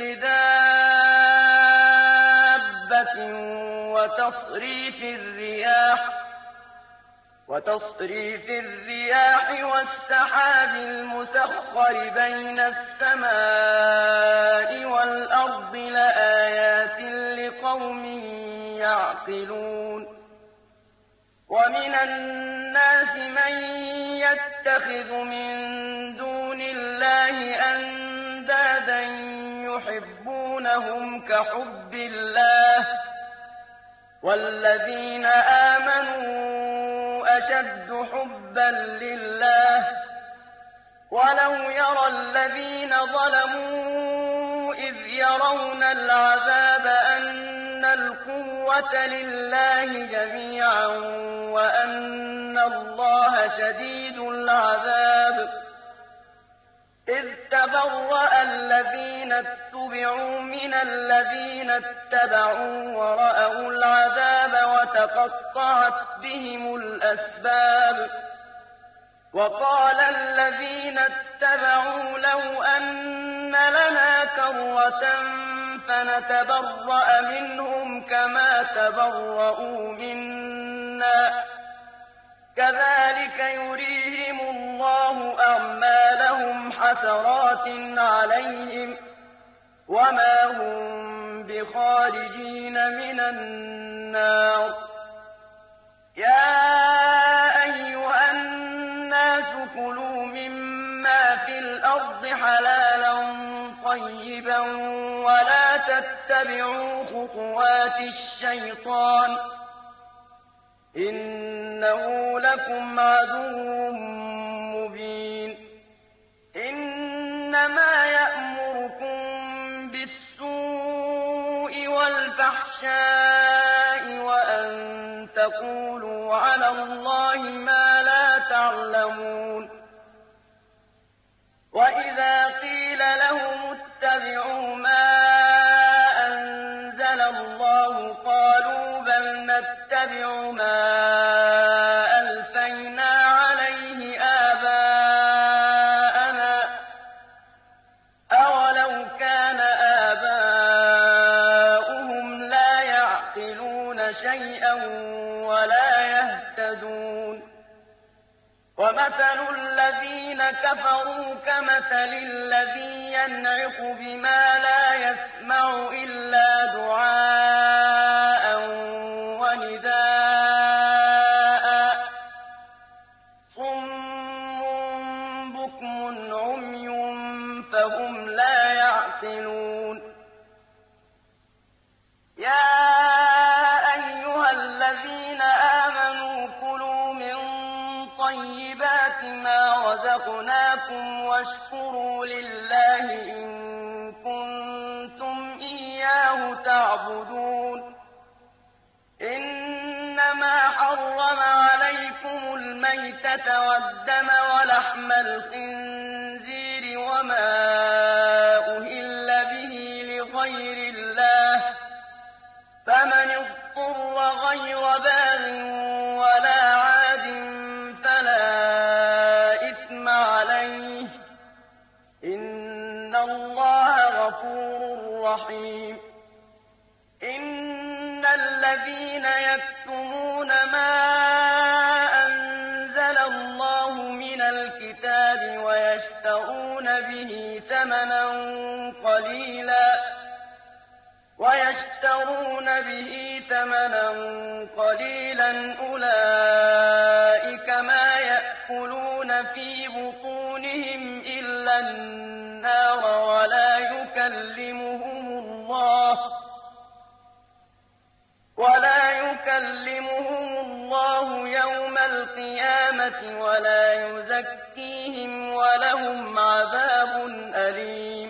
دَابَّةٍ وَتَصْرِيفِ الرِّيَاحِ وَالسَّحَابِ الْمُسَخَّرِ بَيْنَ السَّمَاءِ وَالْأَرْضِ لَآيَاتٍ لِّقَوْمٍ يَعْقِلُونَ وَمِنَ النَّاسِ مَن يَتَّخِذُ مِن دُونِ اللَّهِ أَندَادًا يُحِبُّونَهُمْ كَحُبِّ اللَّهِ ۖ وَالَّذِينَ آمَنُوا أَشَدُّ حُبًّا لِّلَّهِ ۗ وَلَوْ يَرَى الَّذِينَ ظَلَمُوا إِذْ يَرَوْنَ الْعَذَابَ أَنَّ الْقُوَّةَ لِلَّهِ جَمِيعًا وَأَنَّ اللَّهَ شَدِيدُ الْعَذَابِ إِذْ تَبَرَّأَ الَّذِينَ اتُّبِعُوا مِنَ الَّذِينَ اتَّبَعُوا وَرَأَوُا الْعَذَابَ وَتَقَطَّعَتْ بِهِمُ الْأَسْبَابُ وَقَالَ الَّذِينَ اتَّبَعُوا لَوْ أَنَّ لَنَا كَرَّةً فَنَتَبَرَّأَ مِنْهُمْ كَمَا تَبَرَّءُوا مِنَّا ۗ كَذَٰلِكَ يُرِيهِمُ اللَّهُ أَعْمَالَهُمْ حَسَرَاتٍ عَلَيْهِمْ ۖ وَمَا هُم بِخَارِجِينَ مِنَ النَّارِ يَا أَيُّهَا النَّاسُ كُلُوا مِمَّا فِي الْأَرْضِ حَلَالًا طَيِّبًا وَلَا تَتَّبِعُوا خُطُوَاتِ الشَّيْطَانِ ۚ إِنَّهُ لَكُمْ عَدُوٌّ مُّبِينٌ إِنَّمَا يَأْمُرُكُم بِالسُّوءِ وَالْفَحْشَاءِ وَأَن تَقُولُوا عَلَى اللَّهِ مَا لَا تَعْلَمُونَ وَإِذَا قِيلَ لَهُمُ اتَّبِعُوا مَا أَنزَلَ اللَّهُ قَالُوا بَلْ نَتَّبِعُ مَا أَلْفَيْنَا عَلَيْهِ آبَاءَنَا ۚ أَوَلَوْ كَانَ آبَاؤُهُمْ لَا يَعْقِلُونَ شَيْئًا وَلَا يَهْتَدُونَ وَمَثَلُ الَّذِينَ كَفَرُوا كَمَثَلِ الَّذِي يَنْعِقُ بِمَا لَا يَسْمَعُ إِلَّا دُعَاءً وَنِدَاءً ۚ صُمٌّ بُكْمٌ عُمْيٌ فَهُمْ لَا يَعْقِلُونَ يَا أَيُّهَا الَّذِينَ آمَنُوا كُلُوا مِن طَيِّبَاتِ مَا رَزَقْنَاكُمْ وَاشْكُرُوا لِلَّهِ إِن كُنتُمْ إِيَّاهُ تَعْبُدُونَ إِنَّمَا حَرَّمَ عَلَيْكُمُ الْمَيْتَةَ وَالدَّمَ وَلَحْمَ الْخِنزِيرِ وَمَا أُهِلَّ بِهِ لِغَيْرِ اللَّهِ ۖ فَمَنِ اضْطُرَّ غَيْرَ بَاغٍ وَلَا عَادٍ فَلَا إِثْمَ عَلَيْهِ ۚ إِنَّ اللَّهَ غَفُورٌ رَّحِيمٌ إِنَّ الَّذِينَ يَكْتُمُونَ مَا أَنزَلَ اللَّهُ مِنَ الْكِتَابِ وَيَشْتَرُونَ بِهِ ثَمَنًا قَلِيلًا أُولَٰئِكَ مَا يَأْكُلُونَ فِي بُطُونِهِمْ إِلَّا النَّارَ وَلَا القيامة ولا يزكيهم ولهم عذاب أليم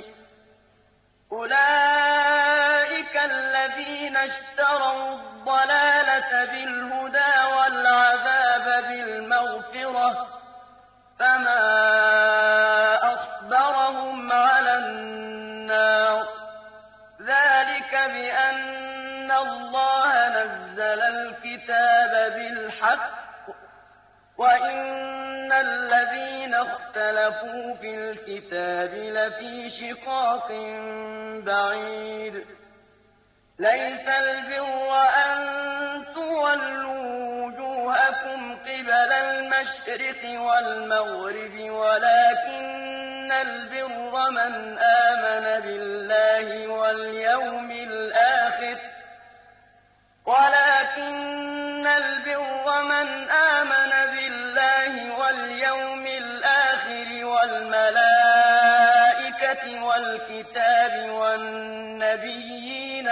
أولئك الذين اشتروا الضلالة بالهدى والعذاب بالمغفرة فما أصبرهم على النار ذلك بأن الله نزل الكتاب بالحق وإن الذين اختلفوا في الكتاب لفي شقاق بعيد ليس البر أن تولوا وجوهكم قبل المشرق والمغرب ولكن البر من آمن بالله واليوم الآخر والملائكة والكتاب والنبيين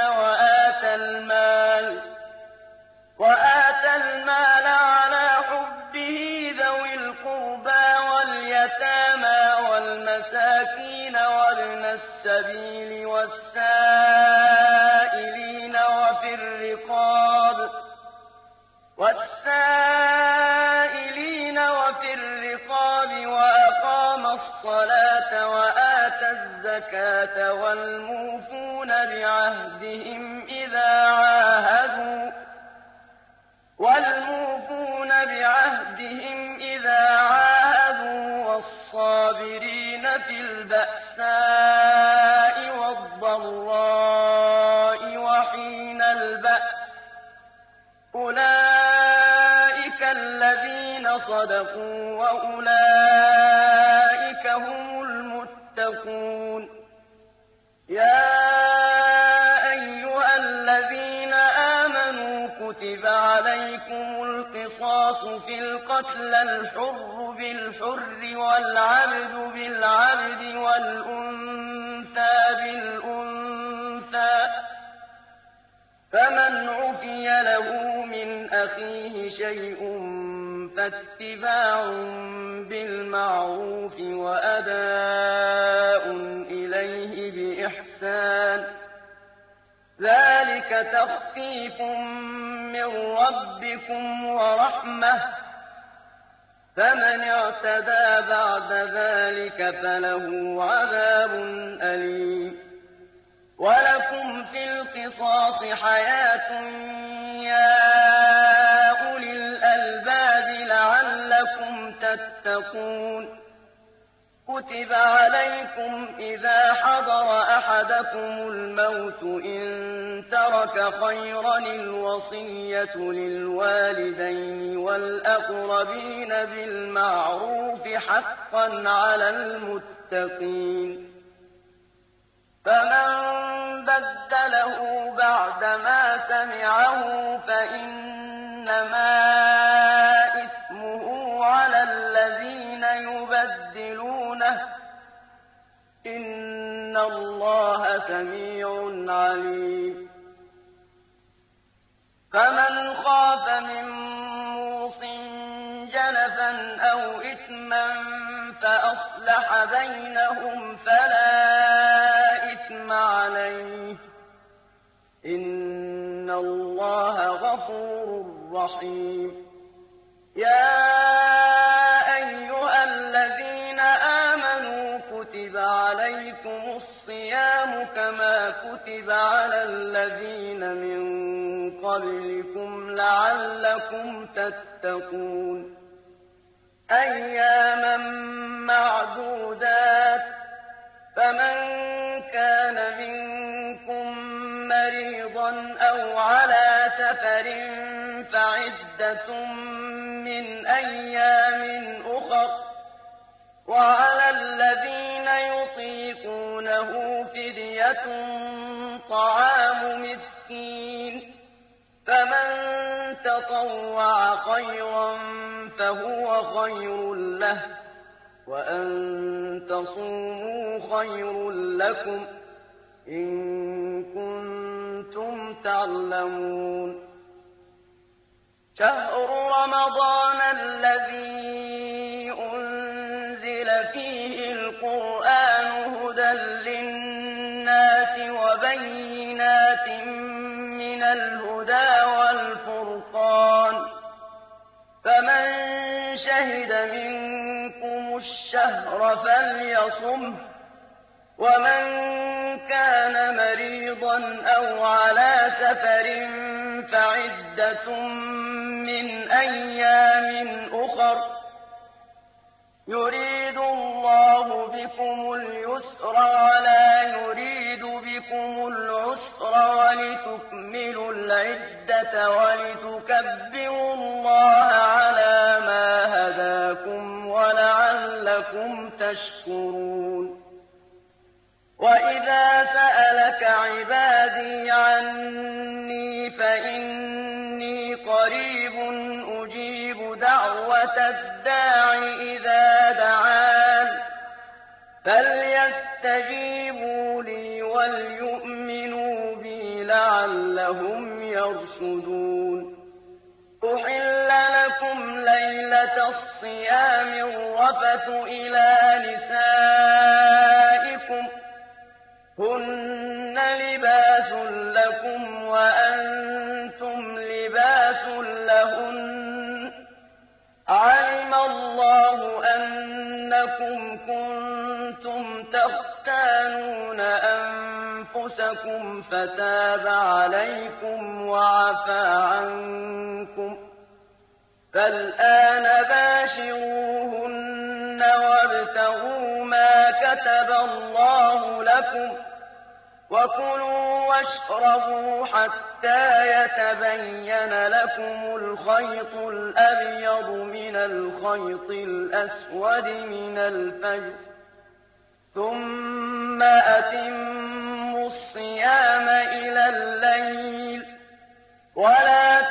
وآتى المال على حبه ذوي القربى واليتامى والمساكين وابن السبيل والسائلين وفي الرقاب وأقام الصلاة وآتى الزكاة والموفون بعهدهم إذا عاهدوا والصابرين في البأساء والضراء وحين البأس أولئك الذين صدقوا وأولئك هم المتقون يا أيها الذين آمنوا كتب عليكم القصاص في القتلى الحر بالحر والعبد بالعبد والأنثى بالأنثى فمن عفي له من أخيه شيء فاتباع بالمعروف وأداء إليه بإحسان ذلك تخفيف من ربكم ورحمة فمن اعتدى بعد ذلك فله عذاب أليم ولكم في القصاص حياة يا أولي الألباب لعلكم تتقون كتب عليكم إذا حضر أحدكم الموت إن ترك خيرا الوصية للوالدين والأقربين بالمعروف حقا على المتقين فمن بدله بعدما سمعه فإنما إثمه على الذين يبدلونه إن الله سميع عليم فمن خاف من موص جنفا أو إثما فأصلح بينهم فلا إثم عليه إن الله غفور رحيم يا أيها الذين آمنوا كتب عليكم الصيام كما كتب على الذين من قبلكم لعلكم تتقون أياما معدودات فمن كان منكم مريضا أو على سفر فعدة من أيام أخر وعلى الذين يطيقونه فدية طعام مسكين فمن تطوع خيرا فهو خير له وأن تصوموا خير لكم إن كنتم تعلمون شهر رمضان الذي أنزل فيه القرآن هدى للناس وبينات من الهدى والفرقان فمن شهد منكم الشهر فليصمه ومن كان مريضا أو على سفر فعدة من أيام أخر يريد الله بكم اليسر ولا يريد بكم العسر ولتكملوا العدة ولتكبروا الله على ما هداكم ولعلكم تشكرون وإذا سألك عبادي عني فإني قريب أجيب دعوة الداع إذا دعان فليستجيبوا لي وليؤمنوا بي لعلهم يرشدون أحل لكم ليلة الصيام الرفث إلى نسائكم هن لباس لكم وأنتم لباس لهن علم الله أنكم كنتم تختانون أنفسكم فتاب عليكم وعفى عنكم فالآن باشروهن وابتغوا ما كتب الله لكم وكلوا واشربوا حتى يتبين لكم الخيط الأبيض من الخيط الأسود من الفجر ثم أتموا الصيام إلى الليل ولا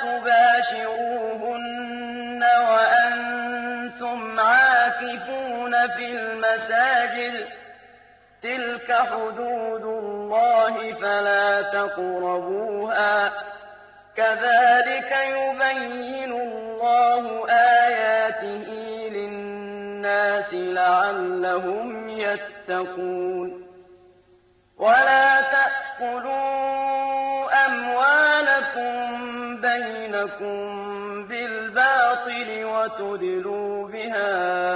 تباشروهن وأنتم عاكفون في المساجد تلك حدود الله فلا تقربوها كذلك يبين الله آياته للناس لعلهم يتقون ولا تأكلوا أموالكم بينكم بالباطل وتدلوا بها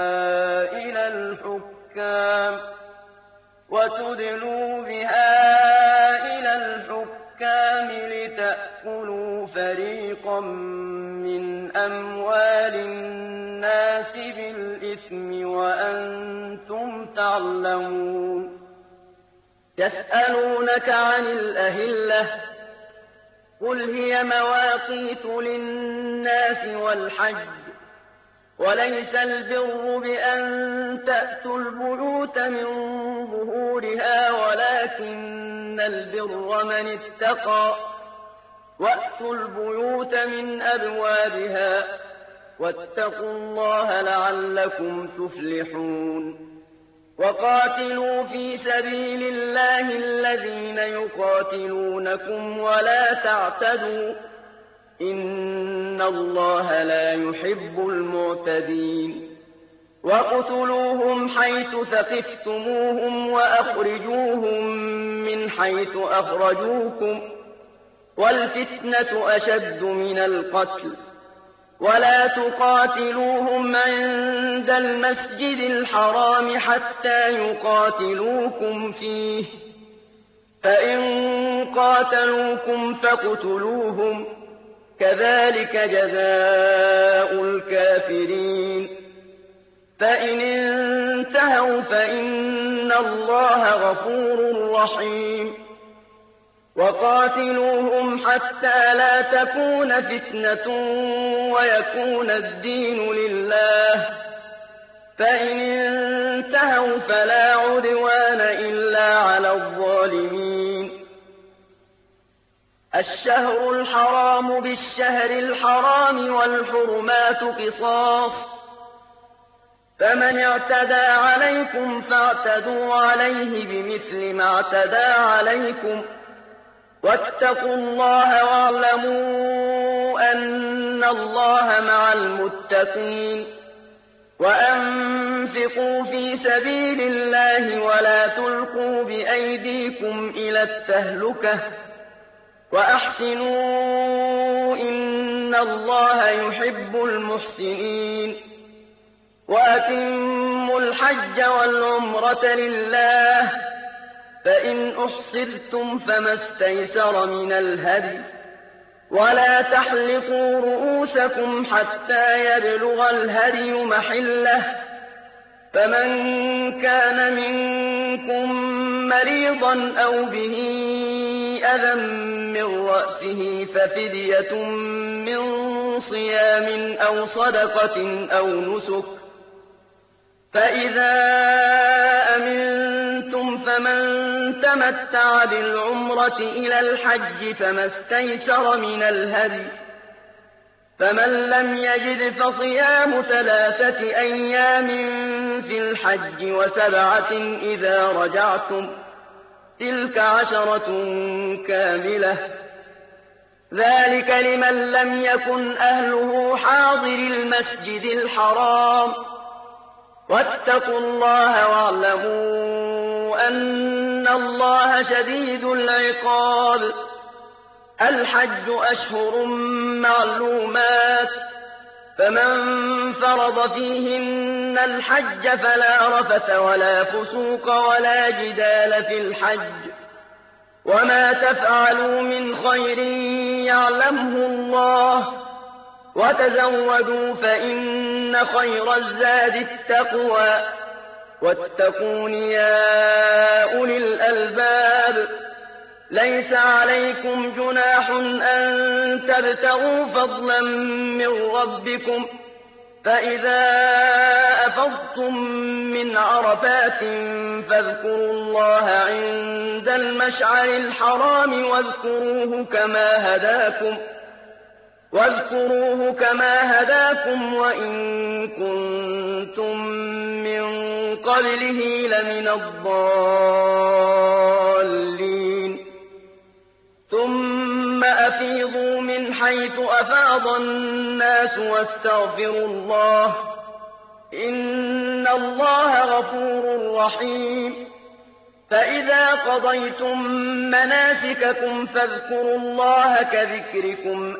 إلى الحكام لتأكلوا فريقا من أموال الناس بالإثم وأنتم تعلمون يسألونك عن الأهلة قل هي مواقيت للناس والحج وليس البر بأن تأتوا البيوت من ظهورها ولكن البر من اتقى وأتوا البيوت من أبوابها واتقوا الله لعلكم تفلحون وقاتلوا في سبيل الله الذين يقاتلونكم ولا تعتدوا إن الله لا يحب المعتدين واقتلوهم حيث ثقفتموهم وأخرجوهم من حيث أخرجوكم والفتنة أشد من القتل ولا تقاتلوهم عند المسجد الحرام حتى يقاتلوكم فيه فإن قاتلوكم فاقتلوهم كذلك جزاء الكافرين فإن انتهوا فإن الله غفور رحيم وقاتلوهم حتى لا تكون فتنة ويكون الدين لله فإن انتهوا فلا عدوان إلا على الظالمين الشهر الحرام بالشهر الحرام والحرمات قصاص فمن اعتدى عليكم فاعتدوا عليه بمثل ما اعتدى عليكم واتقوا الله واعلموا أَنَّ اللَّهَ مَعَ الْمُتَّقِينَ وَأَنفِقُوا فِي سَبِيلِ اللَّهِ وَلَا تُلْقُوا بِأَيْدِيكُمْ إِلَى التَّهْلُكَةِ وَأَحْسِنُوا إِنَّ اللَّهَ يُحِبُّ الْمُحْسِنِينَ وَأَتِمُّوا الْحَجَّ وَالْعُمْرَةَ لِلَّهِ فَإِنْ أُحْصِرْتُمْ فَمَا اسْتَيْسَرَ مِنَ الْهَدْيِ وَلَا تَحْلِقُوا رُءُوسَكُمْ حَتَّىٰ يَبْلُغَ الْهَدْيُ مَحِلَّهُ ۚ فَمَن كَانَ مِنكُم مَّرِيضًا أَوْ بِهِ أَذًى مِّن رَّأْسِهِ فَفِدْيَةٌ مِّن صِيَامٍ أَوْ صَدَقَةٍ أَوْ نُسُكٍ ۚ فَإِذَا أَمِنتُمْ فَمَن تَمَتَّعَ بِالْعُمْرَةِ إِلَى الْحَجِّ فَمَا اسْتَيْسَرَ مِنَ الْهَدْيِ ۚ فَمَن لَّمْ يَجِدْ فَصِيَامُ 3 أيام في الحج و7 إذا رجعتم ۗ تِلْكَ 10 كَامِلَةٌ ۗ ذَٰلِكَ لِمَن لَّمْ يَكُنْ أَهْلُهُ حَاضِرِي الْمَسْجِدِ الْحَرَامِ ۚ وَاتَّقُوا اللَّهَ وَاعْلَمُوا أَنَّ اللَّهَ شَدِيدُ الْعِقَابِ. الْحَجُّ أَشْهُرٌ مَّعْلُومَاتٌ ۚ فَمَن فَرَضَ فِيهِنَّ الْحَجَّ فَلَا رَفَثَ وَلَا فُسُوقَ وَلَا جِدَالَ فِي الْحَجِّ ۗ وَمَا تَفْعَلُوا مِنْ خَيْرٍ يَعْلَمْهُ اللَّهُ ۗ وَتَزَوَّدُوا فَإِنَّ خَيْرَ الزَّادِ التَّقْوَىٰ ۚ وَاتَّقُونِ يَا أُولِي الْأَلْبَابِ. لَيْسَ عَلَيْكُمْ جُنَاحٌ أَن تَبْتَغُوا فَضْلًا مِّن رَّبِّكُمْ ۚ فَإِذَا أَفَضْتُم مِّنْ عَرَفَاتٍ فَاذْكُرُوا اللَّهَ عِندَ الْمَشْعَرِ الْحَرَامِ واذكروه كما هداكم وإن كنتم من قبله لمن الضالين. ثم أفيضوا من حيث أفاض الناس واستغفروا الله إن الله غفور رحيم. فإذا قضيتم مناسككم فاذكروا الله كذكركم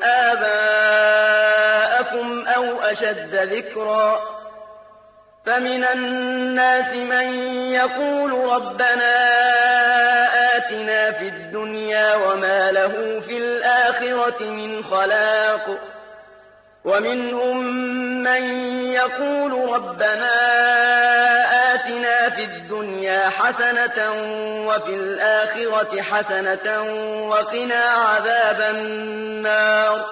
آباءكم أو أشد ذكرا. فمن الناس من يقول ربنا آتنا في الدنيا وما له في الآخرة من خلاق، ومنهم من يقول ربنا آتنا في الدنيا حسنة وفي الآخرة حسنة وقنا عذاب النار.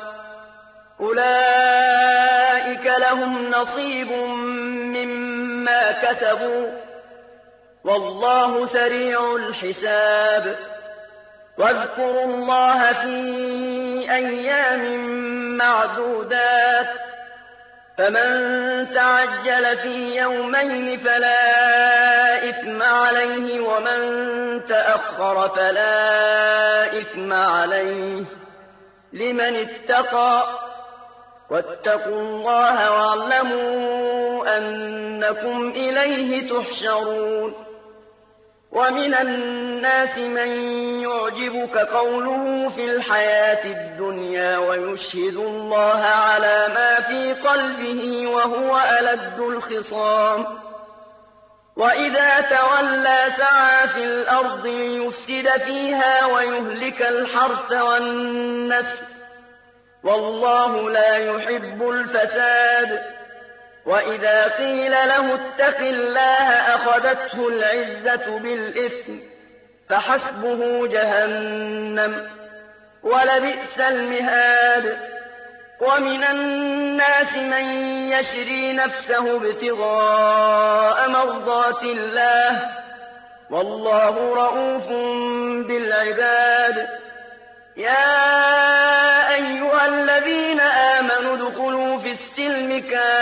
أولئك لهم نصيب مما كسبوا والله سريع الحساب. واذكروا الله في أيام معدودات، فمن تعجل في يومين فلا إثم عليه ومن تأخر فلا إثم عليه لمن اتقى. واتقوا الله واعلموا أنكم إليه تحشرون. ومن الناس من يعجبك قوله في الحياة الدنيا ويشهد الله على ما في قلبه وهو ألد الخصام. وإذا تولى سعى في الأرض ليفسد فيها ويهلك الحرث والنسل والله لا يحب الفساد. وإذا قيل له اتق الله أخذته العزة بالإثم فحسبه جهنم ولبئس المهاد. ومن الناس من يشري نفسه ابتغاء مرضات الله والله رءوف بالعباد. يا أيها الذين آمنوا ادخلوا في السلم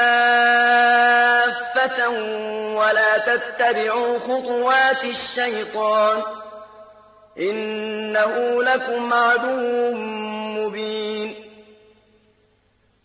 كافة ولا تتبعوا خطوات الشيطان إنه لكم عدو مبين.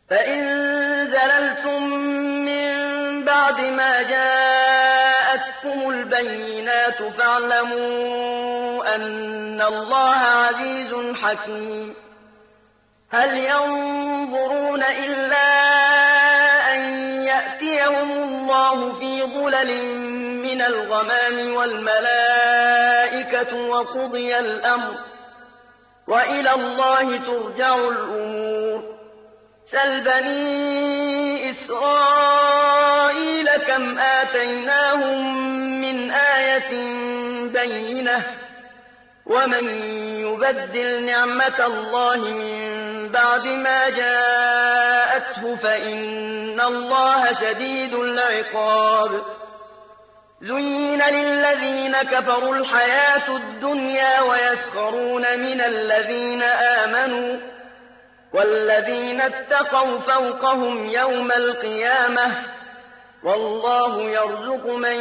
فإن زللتم من بعد ما جاءتكم البينات فاعلموا أن الله عزيز حكيم. هل ينظرون إلا أن يأتيهم الله في ظلل من الغمام والملائكة وقضي الأمر وإلى الله ترجع الأمور. سل بني إسرائيل كم آتيناهم من آية بينة ومن يبدل نعمة الله من بعد ما جاءته فإن الله شديد العقاب. زين للذين كفروا الحياة الدنيا ويسخرون من الذين آمنوا والذين اتقوا فوقهم يوم القيامة والله يرزق من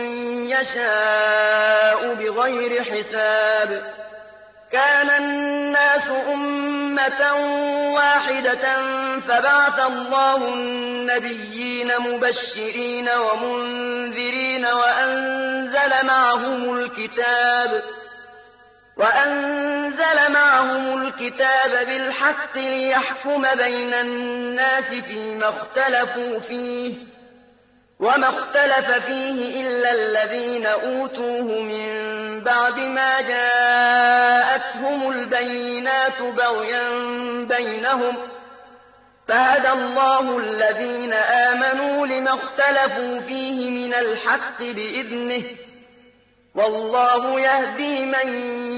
يشاء بغير حساب. كان الناس أمة واحدة فبعث الله النبيين مبشرين ومنذرين وأنزل معهم الكتاب بالحق ليحكم بين الناس فيما اختلفوا فيه وما اختلف فيه إلا الذين أوتوه من بعد ما جاءتهم البينات بغيا بينهم فهدى الله الذين آمنوا لما اختلفوا فيه من الحق بإذنه والله يهدي من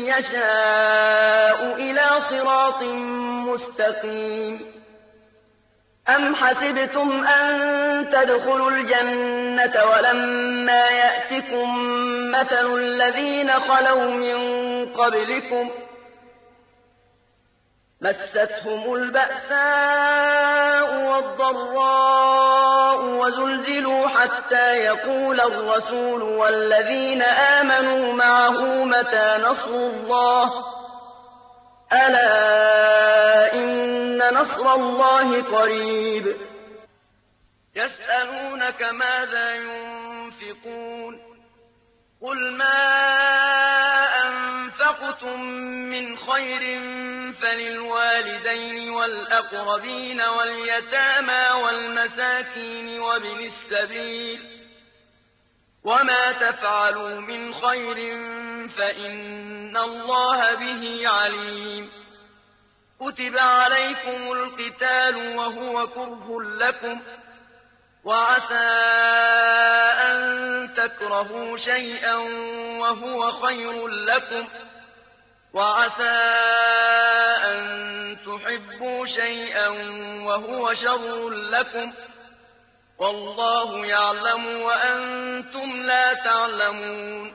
يشاء إلى صراط مستقيم. أم حسبتم أن تدخلوا الجنة ولما يأتكم مثل الذين خلوا من قبلكم مستهم البأساء والضراء وزلزلوا حتى يقول الرسول والذين آمنوا معه متى نصر الله ألا إن نصر الله قريب. يسألونك ماذا ينفقون قل ما أنفقتم من خير فللوالدين والأقربين واليتامى والمساكين وابن السبيل وما تفعلوا من خير فإن الله به عليم. كتب عليكم القتال وهو كره لكم وعسى أن تكرهوا شيئا وهو خير لكم وعسى أن تحبوا شيئا وهو شر لكم والله يعلم وأنتم لا تعلمون.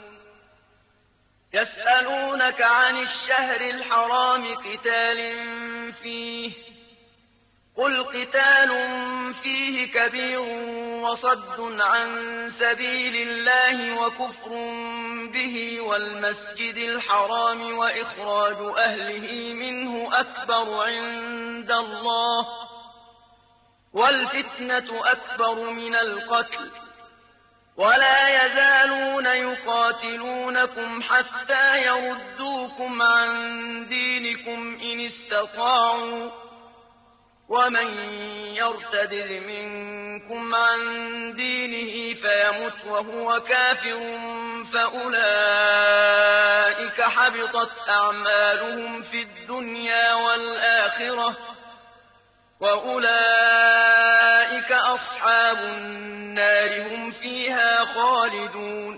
يسألونك عن الشهر الحرام قتال فيه قل قتال فيه كبير وصد عن سبيل الله وكفر به والمسجد الحرام وإخراج أهله منه أكبر عند الله والفتنة أكبر من القتل ولا يزالون يقاتلونكم حتى يردوكم عن دينكم إن استطاعوا ومن يرتد منكم عن دينه فيمت وهو كافر فأولئك حبطت أعمالهم في الدنيا والآخرة وأولئك أصحاب النار هم فيها خالدون.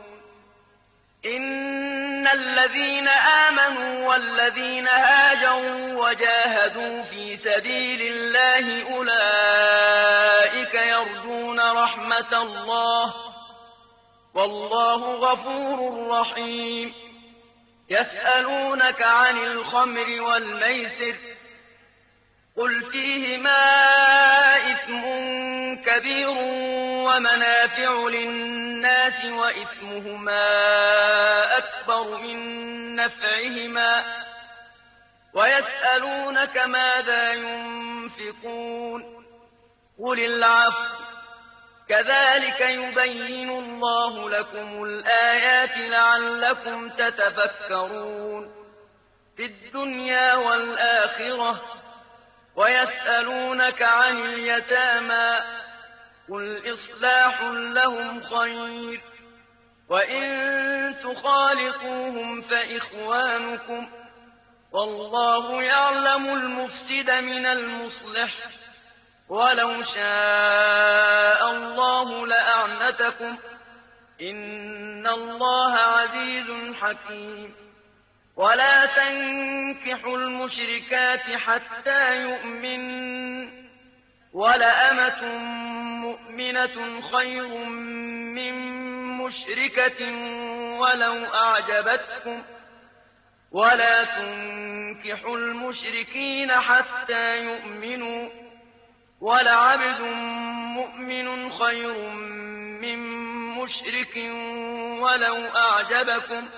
إن الذين آمنوا والذين هاجروا وجاهدوا في سبيل الله أولئك يرجون رحمة الله والله غفور رحيم. يسألونك عن الخمر والميسر قل فيهما إثم كبير ومنافع للناس وإثمهما أكبر من نفعهما ويسألونك ماذا ينفقون قُلِ الْعَفْوَ كَذَٰلِكَ يُبَيِّنُ اللَّهُ لَكُمُ الْآيَاتِ لَعَلَّكُمْ تَتَفَكَّرُونَ فِي الدُّنْيَا وَالْآخِرَةِ وَيَسْأَلُونَكَ عَنِ الْيَتَامَىٰ قُلْ إِصْلَاحٌ لَّهُمْ خَيْرٌ وَإِن تُخَالِطُوهُمْ فَإِخْوَانُكُمْ وَاللَّهُ يَعْلَمُ الْمُفْسِدَ مِنَ الْمُصْلِحِ وَلَوْ شَاءَ اللَّهُ لَأَعْنَتَكُمْ إِنَّ اللَّهَ عَزِيزٌ حَكِيمٌ وَلَا تَنكِحُوا الْمُشْرِكَاتِ حَتَّىٰ يُؤْمِنَّ وَلَأَمَةٌ مُّؤْمِنَةٌ خَيْرٌ مِّن مُّشْرِكَةٍ وَلَوْ أَعْجَبَتْكُمْ ۗ وَلَا تُنكِحُوا الْمُشْرِكِينَ حَتَّىٰ يُؤْمِنُوا ۚ وَلَعَبْدٌ مُّؤْمِنٌ خَيْرٌ مِّن مُّشْرِكٍ وَلَوْ أَعْجَبَكُمْ ۗ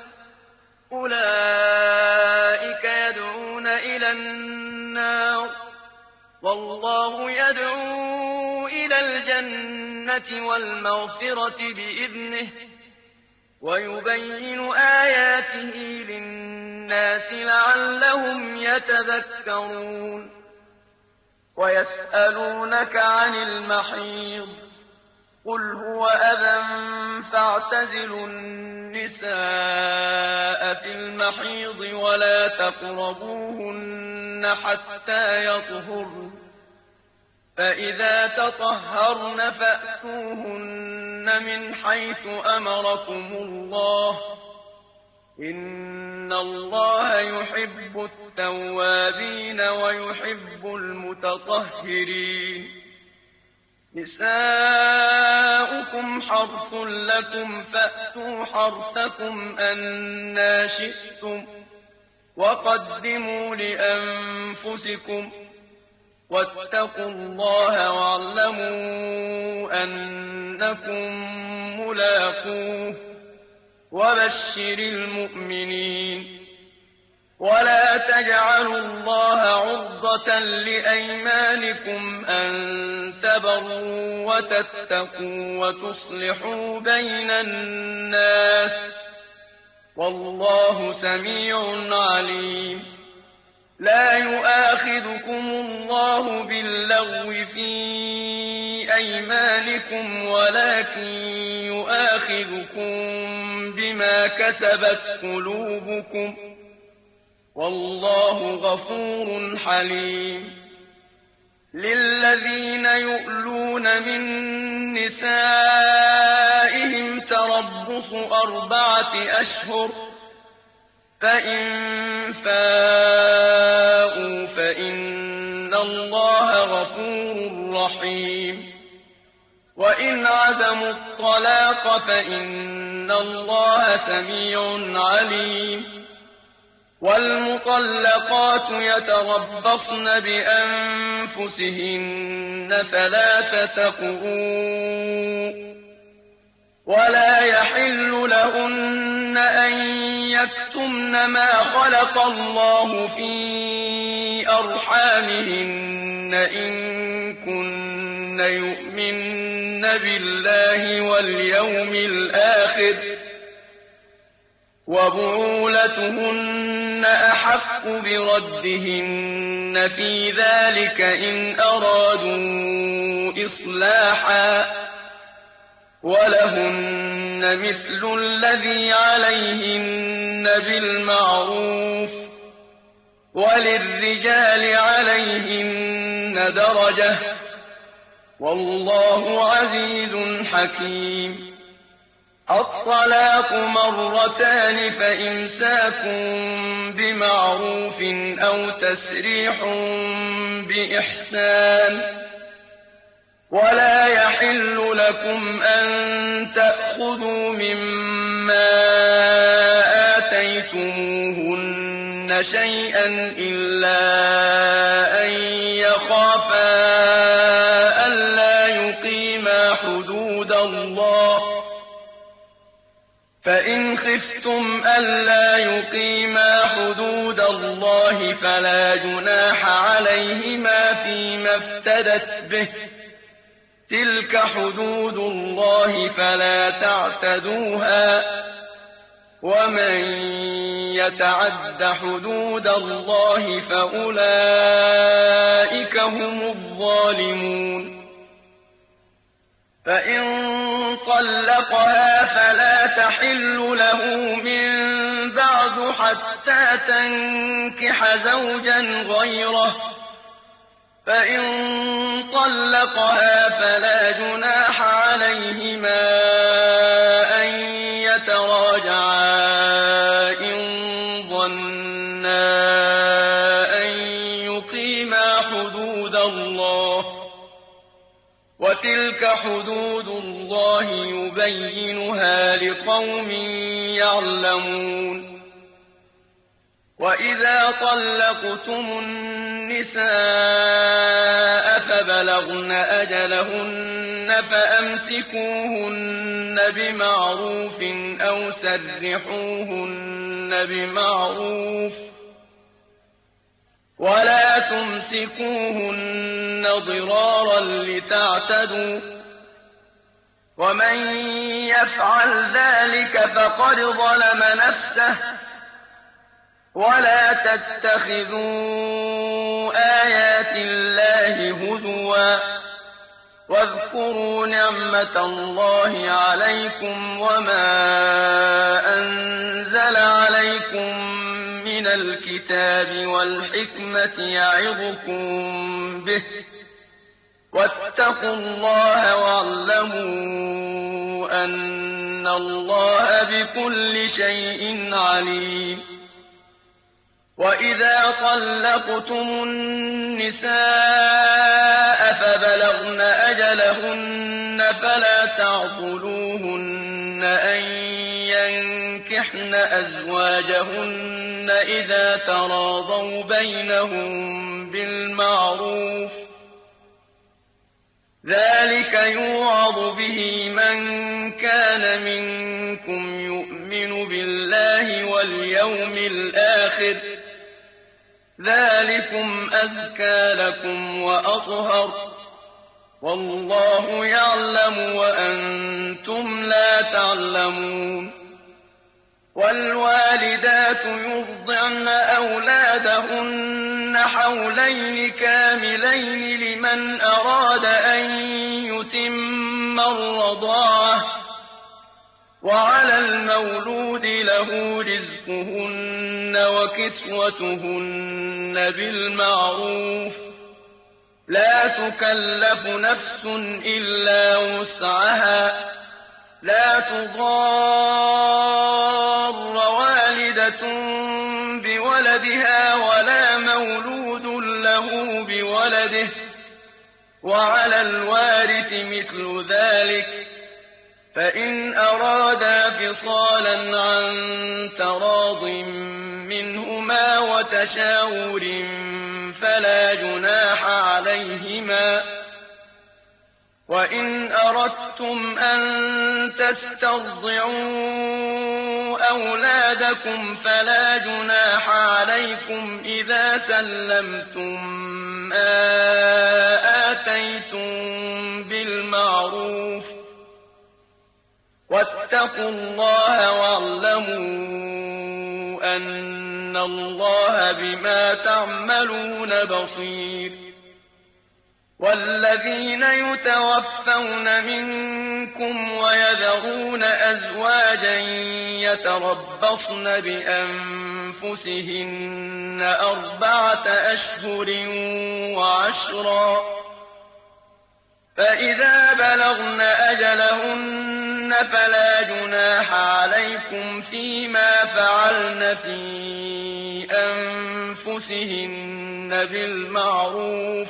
أُولَٰئِكَ يَدْعُونَ إِلَى النَّارِ وَاللَّهُ يَدْعُو إِلَى الْجَنَّةِ وَالْمَغْفِرَةِ بِإِذْنِهِ وَيُبَيِّنُ آيَاتِهِ لِلنَّاسِ لَعَلَّهُمْ يَتَذَكَّرُونَ وَيَسْأَلُونَكَ عَنِ الْمَحِيضِ قُلْ هُوَ أَذًى فَاعْتَزِلُوا النِّسَاءَ فِي الْمَحِيضِ وَلَا تَقْرَبُوهُنَّ حَتَّىٰ يَطْهُرْنَ ۖ فَإِذَا تَطَهَّرْنَ فَأْتُوهُنَّ مِنْ حَيْثُ أَمَرَكُمُ اللَّهُ ۚ إِنَّ اللَّهَ يُحِبُّ التَّوَّابِينَ وَيُحِبُّ الْمُتَطَهِّرِينَ نِسَاؤُكُمْ حَرْثٌ لَّكُمْ فَأْتُوا حَرْثَكُمْ أَنَّىٰ شِئْتُمْ ۖ وَقَدِّمُوا لِأَنفُسِكُمْ ۚ وَاتَّقُوا اللَّهَ وَاعْلَمُوا أَنَّكُم مُّلَاقُوهُ ۗ وَبَشِّرِ الْمُؤْمِنِينَ وَلَا تَجْعَلُوا اللَّهَ عُرْضَةً لِّأَيْمَانِكُمْ أَن تَبَرُّوا وَتَتَّقُوا وَتُصْلِحُوا بَيْنَ النَّاسِ ۗ وَاللَّهُ سَمِيعٌ عَلِيمٌ لَّا يُؤَاخِذُكُمُ اللَّهُ بِاللَّغْوِ فِي أَيْمَانِكُمْ وَلَٰكِن يُؤَاخِذُكُم بِمَا كَسَبَتْ قُلُوبُكُمْ ۗ وَاللَّهُ غَفُورٌ حَلِيمٌ لِّلَّذِينَ يُؤْلُونَ مِن نِّسَائِهِمْ تَرَبُّصُ 4 أشهر ۖ فَإِن فَاءُوا فَإِنَّ اللَّهَ غَفُورٌ رَّحِيمٌ وَإِنْ عَزَمُوا الطَّلَاقَ فَإِنَّ اللَّهَ سَمِيعٌ عَلِيمٌ وَالْمُطَلَّقَاتُ يَتَرَبَّصْنَ بِأَنفُسِهِنَّ 3 قُرُوءٍ ۚ وَلَا يَحِلُّ لَهُنَّ أَن يَكْتُمْنَ مَا خَلَقَ اللَّهُ فِي أَرْحَامِهِنَّ إِن كُنَّ يُؤْمِنَّ بِاللَّهِ وَالْيَوْمِ الْآخِرِ ۚ وَبُعُولَتُهُنَّ أَحَقُّ بِرَدِّهِنَّ فِي ذَٰلِكَ إِنْ أَرَادُوا إِصْلَاحًا ۚ وَلَهُنَّ مِثْلُ الَّذِي عَلَيْهِنَّ بِالْمَعْرُوفِ ۚ وَلِلرِّجَالِ عَلَيْهِنَّ دَرَجَةٌ ۗ وَاللَّهُ عَزِيزٌ حَكِيمٌ الطَّلَاقُ مرتان فَإِمْسَاكٌ بِمَعْرُوفٍ أَوْ تَسْرِيحٌ بِإِحْسَانٍ ۗ وَلَا يَحِلُّ لَكُمْ أَن تَأْخُذُوا مِمَّا آتَيْتُمُوهُنَّ شَيْئًا إِلَّا أَن يَخَافَا أَلَّا يُقِيمَا حُدُودَ اللَّهِ ۖ فَإِنْ خِفْتُمْ أَلَّا يُقِيمَا حُدُودَ اللَّهِ فَلَا جُنَاحَ عَلَيْهِمَا فِيمَا افْتَدَتْ بِهِ ۗ تِلْكَ حُدُودُ اللَّهِ فَلَا تَعْتَدُوهَا ۚ وَمَن يَتَعَدَّ حُدُودَ اللَّهِ فَأُولَٰئِكَ هُمُ الظَّالِمُونَ فَإِن طَلَّقَهَا فَلَا تَحِلُّ لَهُ مِن بَعْدُ حَتَّىٰ تَنكِحَ زَوْجًا غَيْرَهُ ۚ فَإِن طَلَّقَهَا فَلَا جُنَاحَ عَلَيْهِمَا أَن يَتَرَاجَعَا إِن ظَنَّا أَن يُقِيمَا حُدُودَ اللَّهِ ۗ وَتِلْكَ حُدُودُ اللَّهِ يُبَيِّنُهَا لِقَوْمٍ يَعْلَمُونَ وَإِذَا طَلَّقْتُمُ النِّسَاءَ فَبَلَغْنَ أَجَلَهُنَّ فَأَمْسِكُوهُنَّ بِمَعْرُوفٍ أَوْ سَرِّحُوهُنَّ بِمَعْرُوفٍ ۚ وَلَا تُمْسِكُوهُنَّ ضِرَارًا لِّتَعْتَدُوا ۚ وَمَن يَفْعَلْ ذَٰلِكَ فَقَدْ ظَلَمَ نَفْسَهُ ۚ وَلَا تَتَّخِذُوا آيَاتِ اللَّهِ هُزُوًا ۚ وَاذْكُرُوا نِعْمَةَ اللَّهِ عَلَيْكُمْ وَمَا أَنزَلَ عَلَيْكُم مِّنَ الْكِتَابِ وَالْحِكْمَةِ يَعِظُكُم بِهِ ۚ وَاتَّقُوا اللَّهَ وَاعْلَمُوا أَنَّ اللَّهَ بِكُلِّ شَيْءٍ عَلِيمٌ وَإِذَا طَلَّقْتُمُ النِّسَاءَ فَبَلَغْنَ أَجَلَهُنَّ فَلَا تَعْضُلُوهُنَّ أَن يَنكِحْنَ أَزْوَاجَهُنَّ إِذَا تَرَاضَوْا بَيْنَهُم بِالْمَعْرُوفِ ۗ ذَٰلِكَ يُوعَظُ بِهِ مَن كَانَ مِنكُمْ يُؤْمِنُ بِاللَّهِ وَالْيَوْمِ الْآخِرِ ۚ ذَٰلِكُمْ أَزْكَىٰ لَكُمْ وَأَطْهَرُ ۗ وَاللَّهُ يَعْلَمُ وَأَنتُمْ لَا تَعْلَمُونَ وَالْوَالِدَاتُ يُرْضِعْنَ أَوْلَادَهُنَّ حَوْلَيْنِ كَامِلَيْنِ لِمَنْ أَرَادَ أَن يُتِمَّ الرَّضَاعَةَ ۚ وَعَلَى الْمَوْلُودِ لَهُ رِزْقُهُنَّ وَكِسْوَتُهُنَّ بِالْمَعْرُوفِ ۚ لَا تُكَلَّفُ نَفْسٌ إِلَّا وُسْعَهَا ۚ لَا تُضَارَّ وَالِدَةٌ بِوَلَدِهَا وَلَا مَوْلُودٌ لَّهُ بِوَلَدِهِ ۚ وَعَلَى الْوَارِثِ مِثْلُ ذَٰلِكَ ۗ فَإِنْ أَرَادَا فِصَالًا عَن تَرَاضٍ مِّنْهُمَا وَتَشَاوُرٍ فَلَا جُنَاحَ عَلَيْهِمَا ۗ وَإِنْ أَرَدتُّمْ أَن تَسْتَرْضِعُوا أَوْلَادَكُمْ فَلَا جُنَاحَ عَلَيْكُمْ إِذَا سَلَّمْتُم مَّا آتَيْتُم بِالْمَعْرُوفِ ۗ وَاتَّقُوا اللَّهَ وَاعْلَمُوا أَنَّ اللَّهَ بِمَا تَعْمَلُونَ بَصِيرٌ وَالَّذِينَ يُتَوَفَّوْنَ مِنكُمْ وَيَذَرُونَ أَزْوَاجًا يَتَرَبَّصْنَ بِأَنفُسِهِنَّ أَرْبَعَةَ أَشْهُرٍ وَعَشْرًا ۖ فَإِذَا بَلَغْنَ أَجَلَهُنَّ فَلَا جُنَاحَ عَلَيْكُمْ فِيمَا فَعَلْنَ فِي أَنفُسِهِنَّ بِالْمَعْرُوفِ ۗ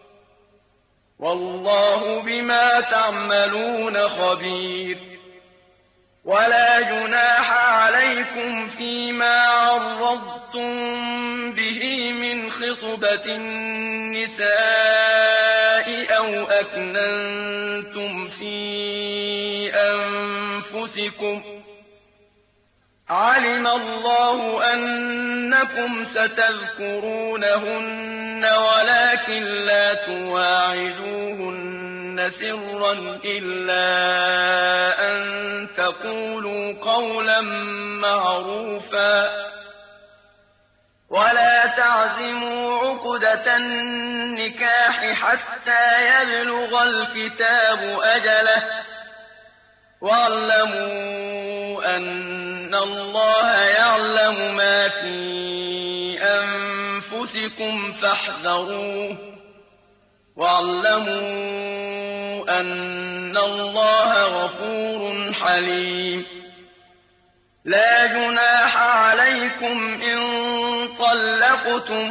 وَاللَّهُ بِمَا تَعْمَلُونَ خَبِيرٌ وَلَا جُنَاحَ عَلَيْكُمْ فِيمَا عَرَّضْتُم بِهِ مِنْ خِطْبَةِ النِّسَاءِ أَوْ أَكْنَنتُمْ فِي أَنفُسِكُمْ ۚ عَلِمَ اللَّهُ أَنَّكُمْ سَتَذْكُرُونَهُنَّ وَلَٰكِن لَّا تُوَاعِدُوهُنَّ تُبْدُونَهُنَّ سِرًّا إِلَّا أَن تَقُولُوا قَوْلًا مَّعْرُوفًا وَلَا تَعْزِمُوا عُقْدَةَ النِّكَاحِ حَتَّىٰ يَبْلُغَ الْكِتَابُ أَجَلَهُ ۚ وَاعْلَمُوا أَنَّ اللَّهَ يَعْلَمُ مَا فِي أَنفُسِكُمْ فَاحْذَرُوهُ ۚ وَاعْلَمُوا أَنَّ اللَّهَ غَفُورٌ حَلِيمٌ لا جناح عليكم إن طلقتم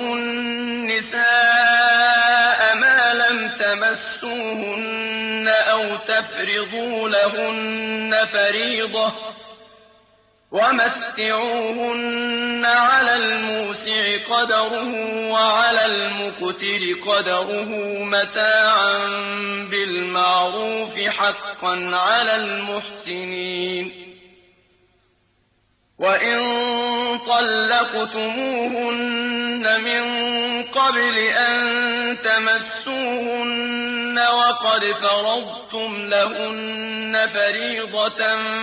النساء ما لم تمسوهن أو تفرضوا لهن فريضة ومتعوهن على الموسع قدره وعلى المقتر قدره متاعا بالمعروف حقا على المحسنين وَإِن طَلَّقْتُمُوهُنَّ مِن قَبْلِ أَن تَمَسُّوهُنَّ وَقَدْ فَرَضْتُمْ لَهُنَّ فَرِيضَةً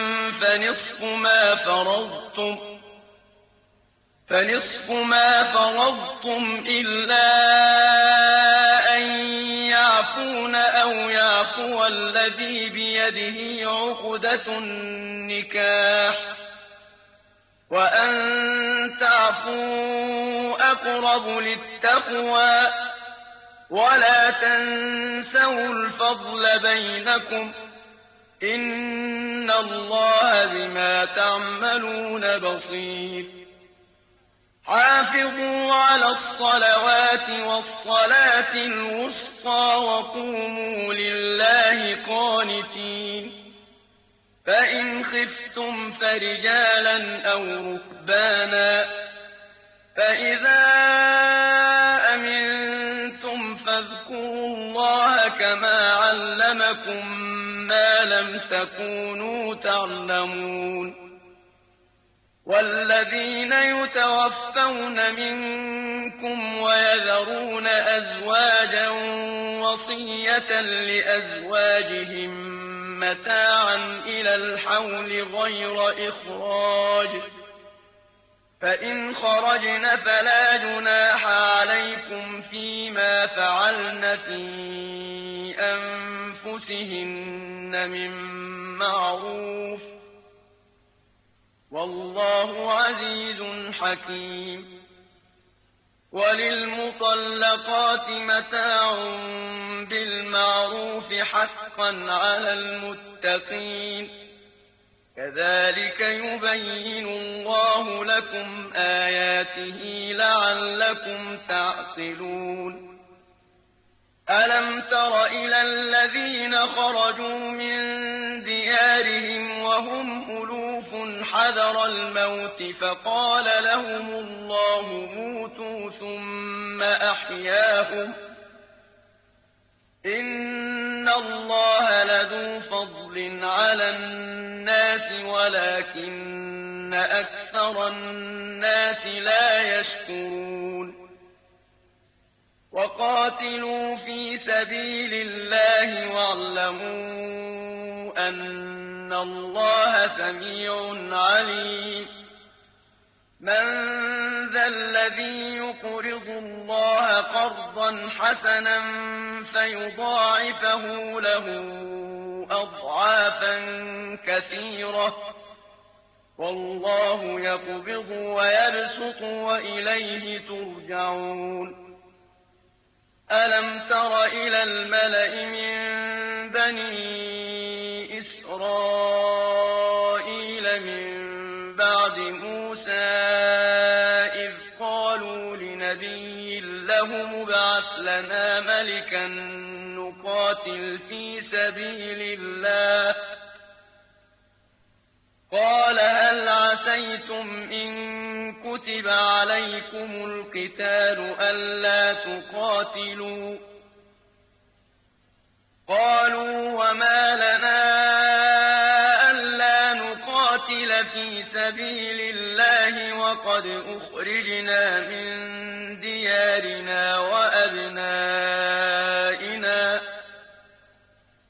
فَنِصْفُ مَا فَرَضْتُمْ إِلَّا أَن يَعْفُونَ أَوْ يَعْفُوَ الَّذِي بِيَدِهِ عُقْدَةُ النِّكَاحِ ۚ وَأَن تَعْفُوا أَقْرَبُ لِلتَّقْوَىٰ ۚ وَلَا تَنسَوُا الْفَضْلَ بَيْنَكُمْ ۚ إِنَّ اللَّهَ بِمَا تَعْمَلُونَ بَصِيرٌ حافظوا على الصلوات والصلاة الوسطى وقوموا لله قانتين فإن خفتم فرجالا أو ركبانا فإذا أمنتم فاذكروا الله كما علمكم ما لم تكونوا تعلمون والذين يتوفون منكم ويذرون أزواجا وصية لأزواجهم متاعا إلى الحول غير إخراج فإن خرجن فلا جناح عليكم فيما فعلن في أنفسهن من معروف والله عزيز حكيم وللمطلقات متاع بالمعروف حقا على المتقين كذلك يبين الله لكم آياته لعلكم تعقلون ألم تر إلى الذين خرجوا من ديارهم وهم ألوف حذر الموت فقال لهم الله موتوا ثم أحياهم إن الله لذو فضل على الناس ولكن أكثر الناس لا يشكرون وقاتلوا في سبيل الله واعلموا أن الله سميع عليم من ذا الذي يقرض الله قرضا حسنا فيضاعفه له أضعافا كثيرة والله يقبض ويبسط وإليه ترجعون ألم تر إلى الملأ من بني إسرائيل من بعد موسى إذ قالوا لنبي له ابعث لنا ملكا نقاتل في سبيل الله قال هل عسيتم إن كتب عليكم القتال ألا تقاتلوا قالوا وما لنا ألا نقاتل في سبيل الله وقد أخرجنا من ديارنا وأبنائنا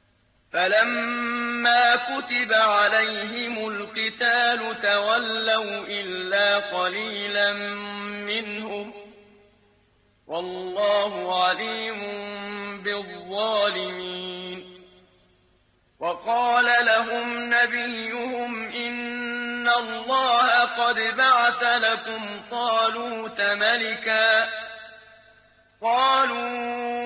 فَلَمَّا كُتِبَ عَلَيْهِمُ الْقِتَالُ تَوَلَّوْا إِلَّا قَلِيلًا مِّنْهُمْ ۗ وَاللَّهُ عَلِيمٌ بِالظَّالِمِينَ. وَقَالَ لَهُمْ نَبِيُّهُمْ إِنَّ اللَّهَ قَدْ بَعَثَ لَكُمْ طَالُوتَ مَلِكًا ۚ قَالُوا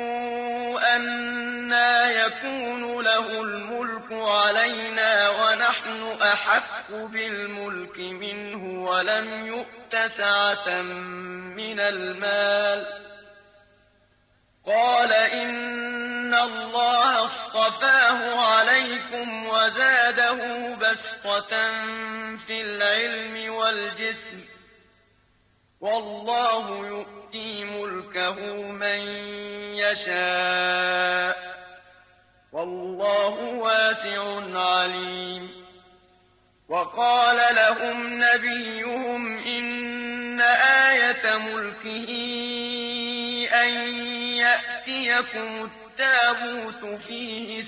أَنَّىٰ يَكُونُ لَهُ الْمُلْكُ عَلَيْنَا وَنَحْنُ أَحَقُّ بِالْمُلْكِ مِنْهُ وَلَمْ يُؤْتَ سَعَةً مِّنَ الْمَالِ ۚ قَالَ إِنَّ اللَّهَ اصْطَفَاهُ عَلَيْكُمْ وَزَادَهُ بَسْطَةً فِي الْعِلْمِ وَالْجِسْمِ ۖ وَاللَّهُ يُؤْتِي مُلْكَهُ مَن يَشَاءُ ۚ وَاللَّهُ وَاسِعٌ عَلِيمٌ. وَقَالَ لَهُمْ نَبِيُّهُمْ إِنَّ آيَةَ مُلْكِهِ أَن يَأْتِيَكُمُ التَّابُوتُ فِيهِ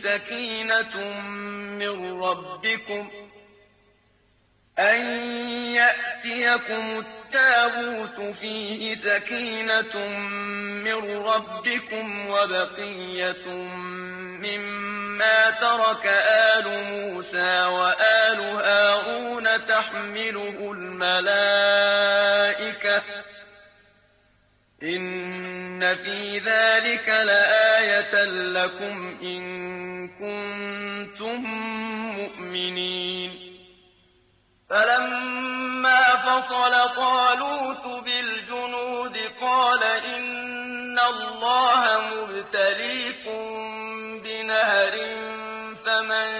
سَكِينَةٌ مِّن رَّبِّكُمْ وَبَقِيَّةٌ مِّمَّا تَرَكَ آلُ مُوسَىٰ وَآلُ هَارُونَ تَحْمِلُهُ الْمَلَائِكَةُ ۚ إِنَّ فِي ذَٰلِكَ لَآيَةً لَّكُمْ إِن كُنتُم مُّؤْمِنِينَ. فَلَمَّا فَصَلَ طَالُوتُ بِالْجُنُودِ قَالَ إِنَّ اللَّهَ مُبْتَلِيكُم بِنَهَرٍ فَمَن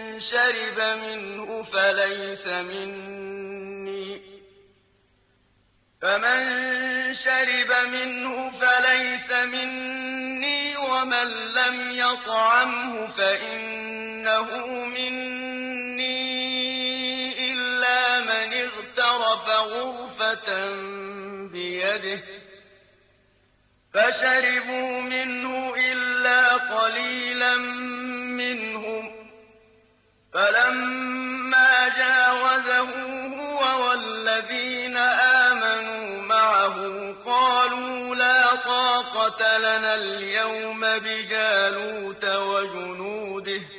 شَرِبَ مِنْهُ فَلَيْسَ مِنِّي وَمَن لَّمْ يَطْعَمْهُ فَإِنَّهُ مِنِّي إِلَّا مَنِ اغْتَرَفَ غُرْفَةً بِيَدِهِ ۚ فَشَرِبُوا مِنْهُ إِلَّا قَلِيلًا مِّنْهُمْ ۚ فَلَمَّا جَاوَزَهُ هُوَ وَالَّذِينَ آمَنُوا مَعَهُ قَالُوا لَا طَاقَةَ لَنَا الْيَوْمَ بِجَالُوتَ وَجُنُودِهِ ۚ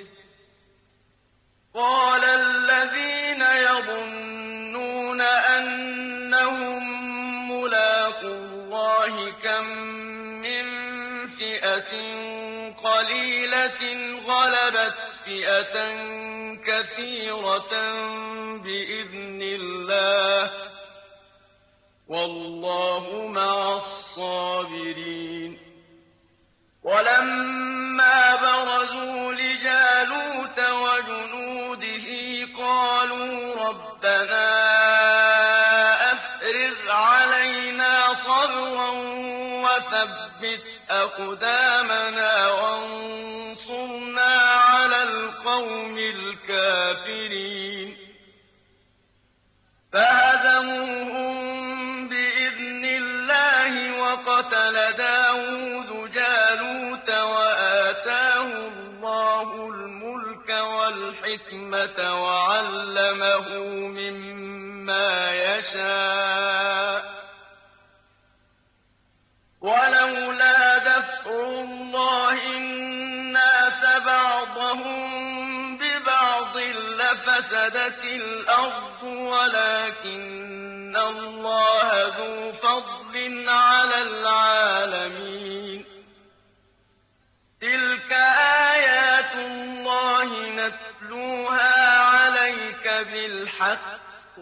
قَالَ الَّذِينَ يَظُنُّونَ أَنَّهُم مُّلَاقُو اللَّهِ كَم مِّن فِئَةٍ قَلِيلَةٍ غَلَبَتْ فِئَةً كَثِيرَةً بِإِذْنِ اللَّهِ ۗ وَاللَّهُ مَعَ الصَّابِرِينَ. وَلَمَّا بَرَزُوا لِجَالُوتَ وَجُنُودِهِ قَالُوا رَبَّنَا أَفْرِغْ عَلَيْنَا صَبْرًا وَثَبِّتْ أَقْدَامَنَا وَانصُرْنَا عَلَى الْقَوْمِ الْكَافِرِينَ. فَهَزَمُوهُم بِإِذْنِ اللَّهِ وَقَتَلَ دَاوُودُ جَالُوتَ وَآتَاهُ اللَّهُ الْمُلْكَ وَالْحِكْمَةَ وَعَلَّمَهُ مِمَّا يَشَاءُ ۗ وَلَوْلَا دَفْعُ اللَّهِ النَّاسَ بَعْضَهُم بِبَعْضٍ لَّفَسَدَتِ الْأَرْضُ وَلَٰكِنَّ اللَّهَ ذُو فَضْلٍ عَلَى الْعَالَمِينَ. تِلْكَ آيَاتُ اللَّهِ نَتْلُوهَا عَلَيْكَ بِالْحَقِّ ۚ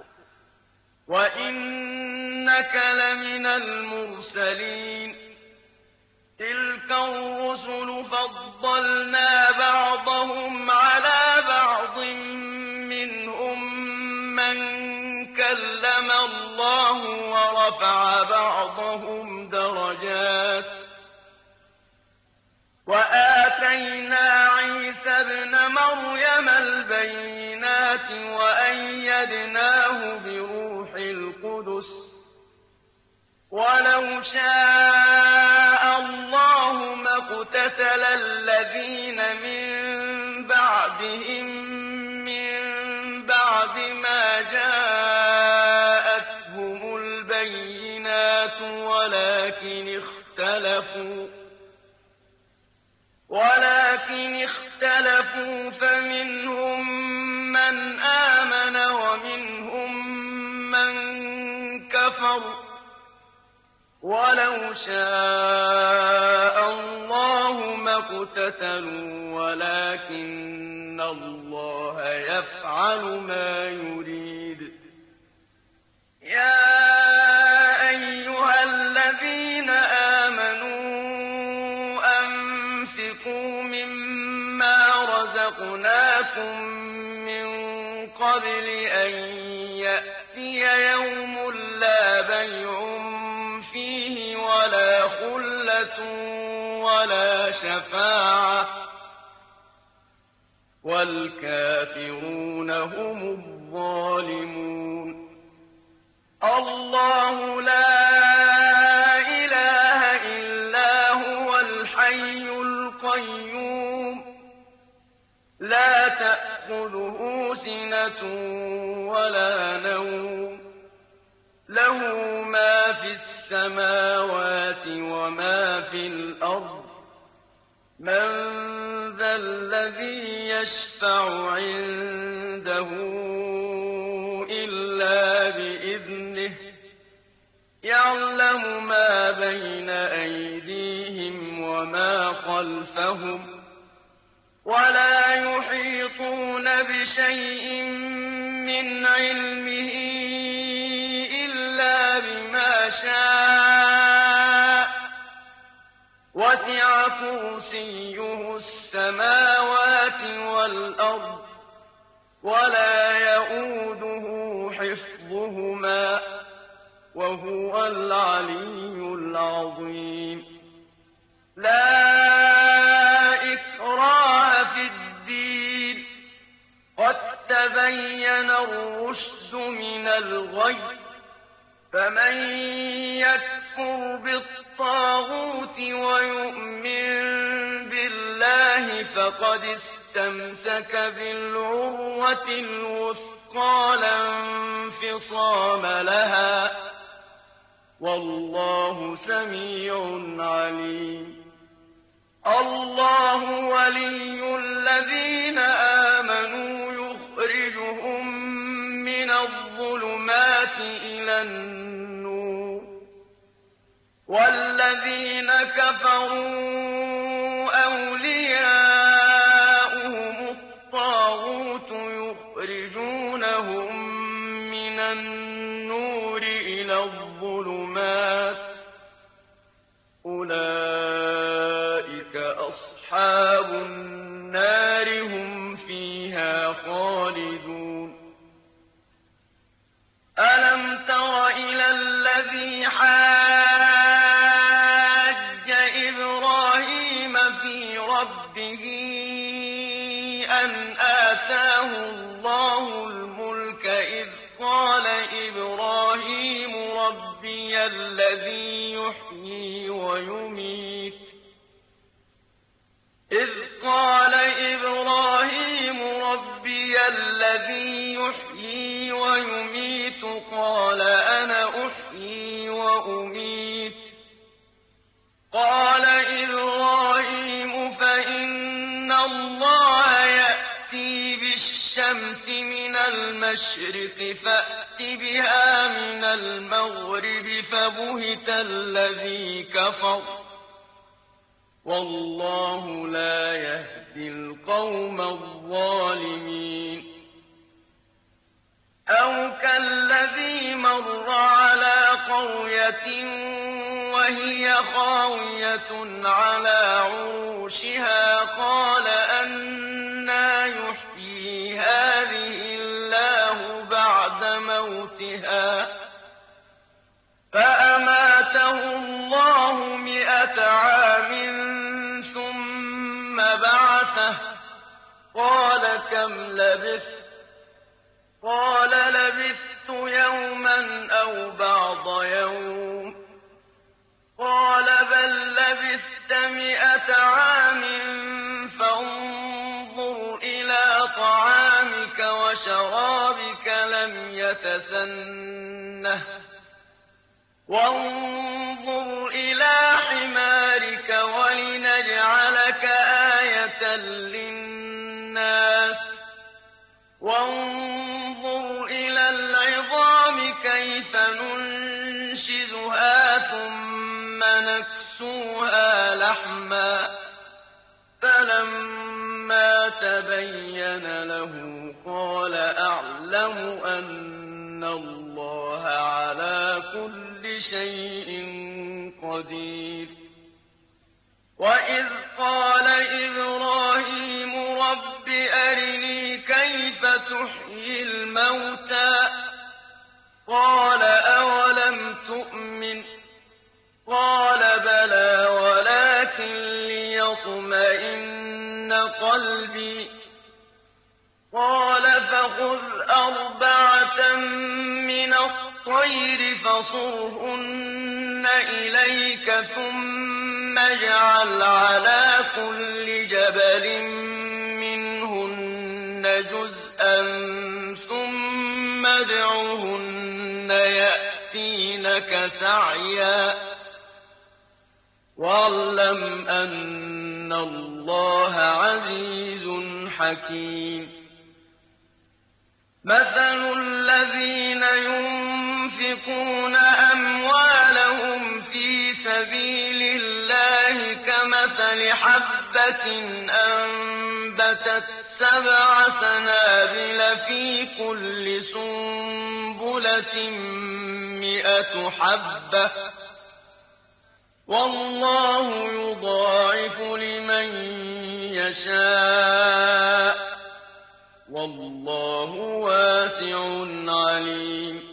وَإِنَّكَ لَمِنَ الْمُرْسَلِينَ. تِلْكَ الرُّسُلُ فَضَّلْنَا بَعْضَهُمْ عَلَىٰ بَعْضٍ ۖ مِّنْهُم مَّن كَلَّمَ اللَّهُ وَرَفَعَ بَعْضَهُمْ دَرَجَاتٍ ۚ وَآتَيْنَا عِيسَى ابْنَ مَرْيَمَ الْبَيِّنَاتِ وَأَيَّدْنَاهُ بِرُوحِ الْقُدُسِ ۗ وَلَوْ شَاءَ اللَّهُ مَا اقْتَتَلَ الَّذِينَ مِن بعدهم من بعد ما جاءتهم البينات ولكن اختلفوا فمنهم من آمن ومنهم من كفر ولو شاء الله ما اقتتلوا ولكن الله يفعل ما يريد يا أيها الذين آمنوا أنفقوا مما رزقناكم من قبل أن يأتي يوم لا بيع فيه ولا خلة ولا شفاعة والكافرون هم الظالمون الله لا إله إلا هو الحي القيوم لا تأخذه سنة ولا نوم له ما في السماوات وما في الأرض من ذا الذي يشفع عنده إلا بإذنه يعلم ما بين أيديهم وما خلفهم ولا يحيطون بشيء من علمه إلا بما شاء وسع كرسيه السماوات والأرض ولا يئوده حفظهما وهو العلي العظيم لا إكراه في الدين قد تبين الرشد من الغي فمن يكفر بالطاغوت ويؤمن بالله فقد استمسك بالعروة الوثقى لا انفصام لها والله سميع عليم الله ولي الذين آمنوا يخرجهم من الظلمات إلى النور والذين كفروا أولياؤهم الطاغوت يخرجونهم من النور إلى الظلمات أولئك أصحاب النار هم فيها خالدون ألم تر إلى الذي حاج إبراهيم في ربه أن آتاه الله الملك إذ قال إبراهيم ربي الذي يحيي ويميت قال أنا أحيي وأميت قال إبراهيم فإن الله يأتي بالشمس من المشرق فأت بها من المغرب فبهت الذي كفر والله لا يهدي القوم الظالمين أو كالذي مر على قرية وهي خاوية على عروشها قال أنى يحيي هذه الله بعد موتها فأماته الله 100 عام ثم بعثه قال كم لبثت قال لبثت يوما أو بعض يوم قال بل لبثت 100 عام فانظر إلى وشرابك لم يتسنه وانظر إلى حمارك ولنجعلك آية للناس وانظر إلى العظام كيف ننشزها ثم نكسوها لحما فلما تبين له قال أعلم أن الله على كل شيء قدير وإذ قال إبراهيم رب أرني كيف تحيي الموتى قال أولم تؤمن قال بلى ولكن ليطمئن قلبي قال فخذ أربعة من الطير فصرهن إليك ثم اجعل على كل جبل منهن جزءا ثم ادعهن يأتينك سعيا واعلم أن الله عزيز حكيم مثل الذين ينفقون أموالهم في سبيل الله كمثل حبة أنبتت 7 سنابل في كل سنبلة 100 حبة والله يضاعف لمن يشاء والله واسع عليم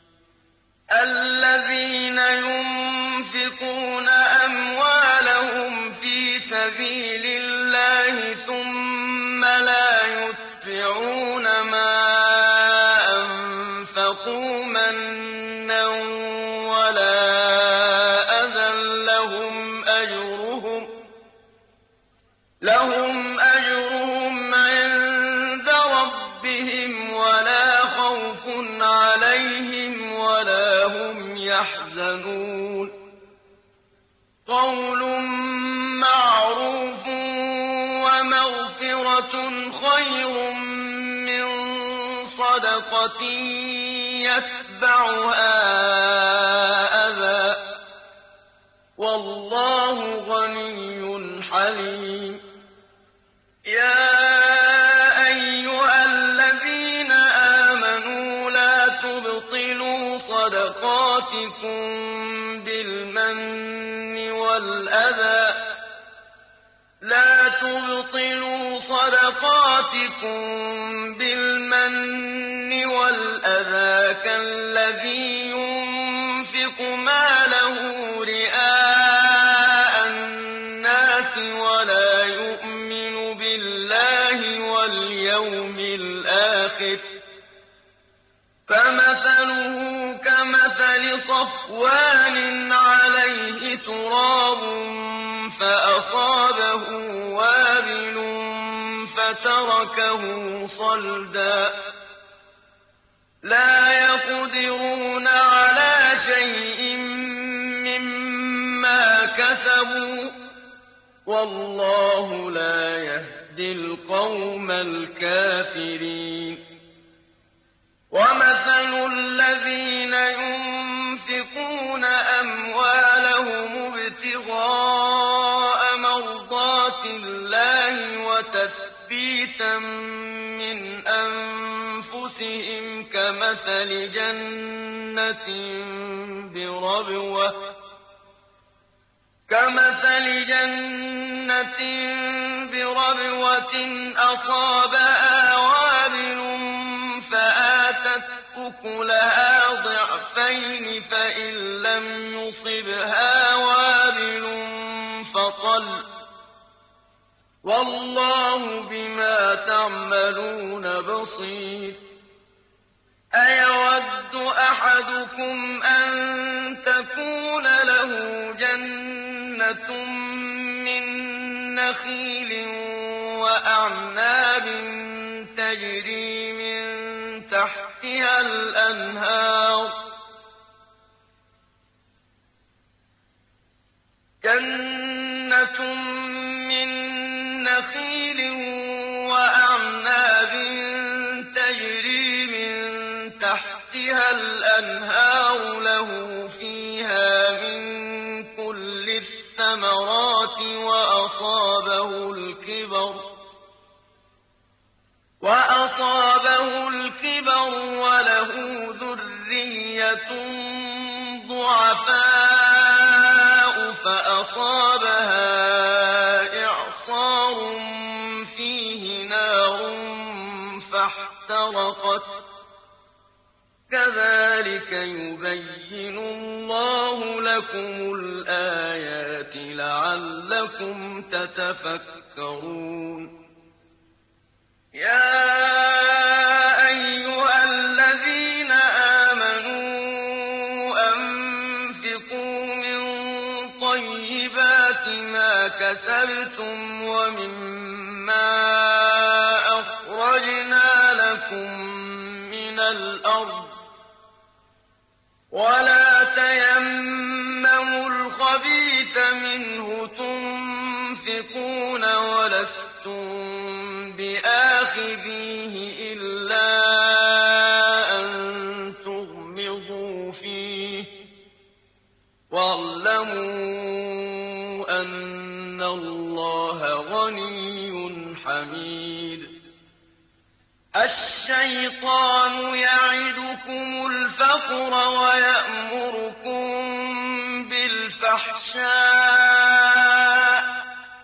الذين ينفقون أموالهم في سبيل الله ثم لا يتبعون ما أنفقوا منا ولا أذى لهم أجرهم عند ربهم ولا خوف عليهم ولا هم يحزنون قول معروف ومغفرة خير من صدقة يتبعها أذى والله غني حليم يا أيها الذين آمنوا لا تبطلوا صدقاتكم بالمن والأذى كالذي ينفق ماله رئاء الناس ولا يؤمن بالله واليوم الآخر فمثله كمثل صفوان عليه تراب فأصابه وابل فتركه صلدا لا يقدرون على شيء مما كسبوا والله لا يهدي القوم الكافرين ومثل الذين ينفقون أموالهم ابتغاء مرضات الله وتثبيتا من أنفسهم كمثل جنة بربوة أصابها وابل فآتت أكلها ضعفين فإن لم يصبها وابل فطل والله بما تعملون بصير أيود أحدكم أن تكون له جنة من نخيل وأعناب تجري من تحتها الأنهار جنة من نخيل وأعناب تجري من تحتها الأنهار له فيها من كل الثمرات وأصابه الكبر وله ذرية ضعفاء فأصابها إعصار فيه نار فاحترقت كذلك يبين الله لكم الآيات لعلكم تتفكرون يا أيها الذين آمنوا أنفقوا من طيبات ما كسبتم ومما أخرجنا لكم من الأرض ولا تيمموا الخبيث منه تنفقون ولستم بآخذيه إلا أن تغمضوا فيه واعلموا أن الله غني حميد الشيطان يعدكم الفقر ويأمركم بالفحشاء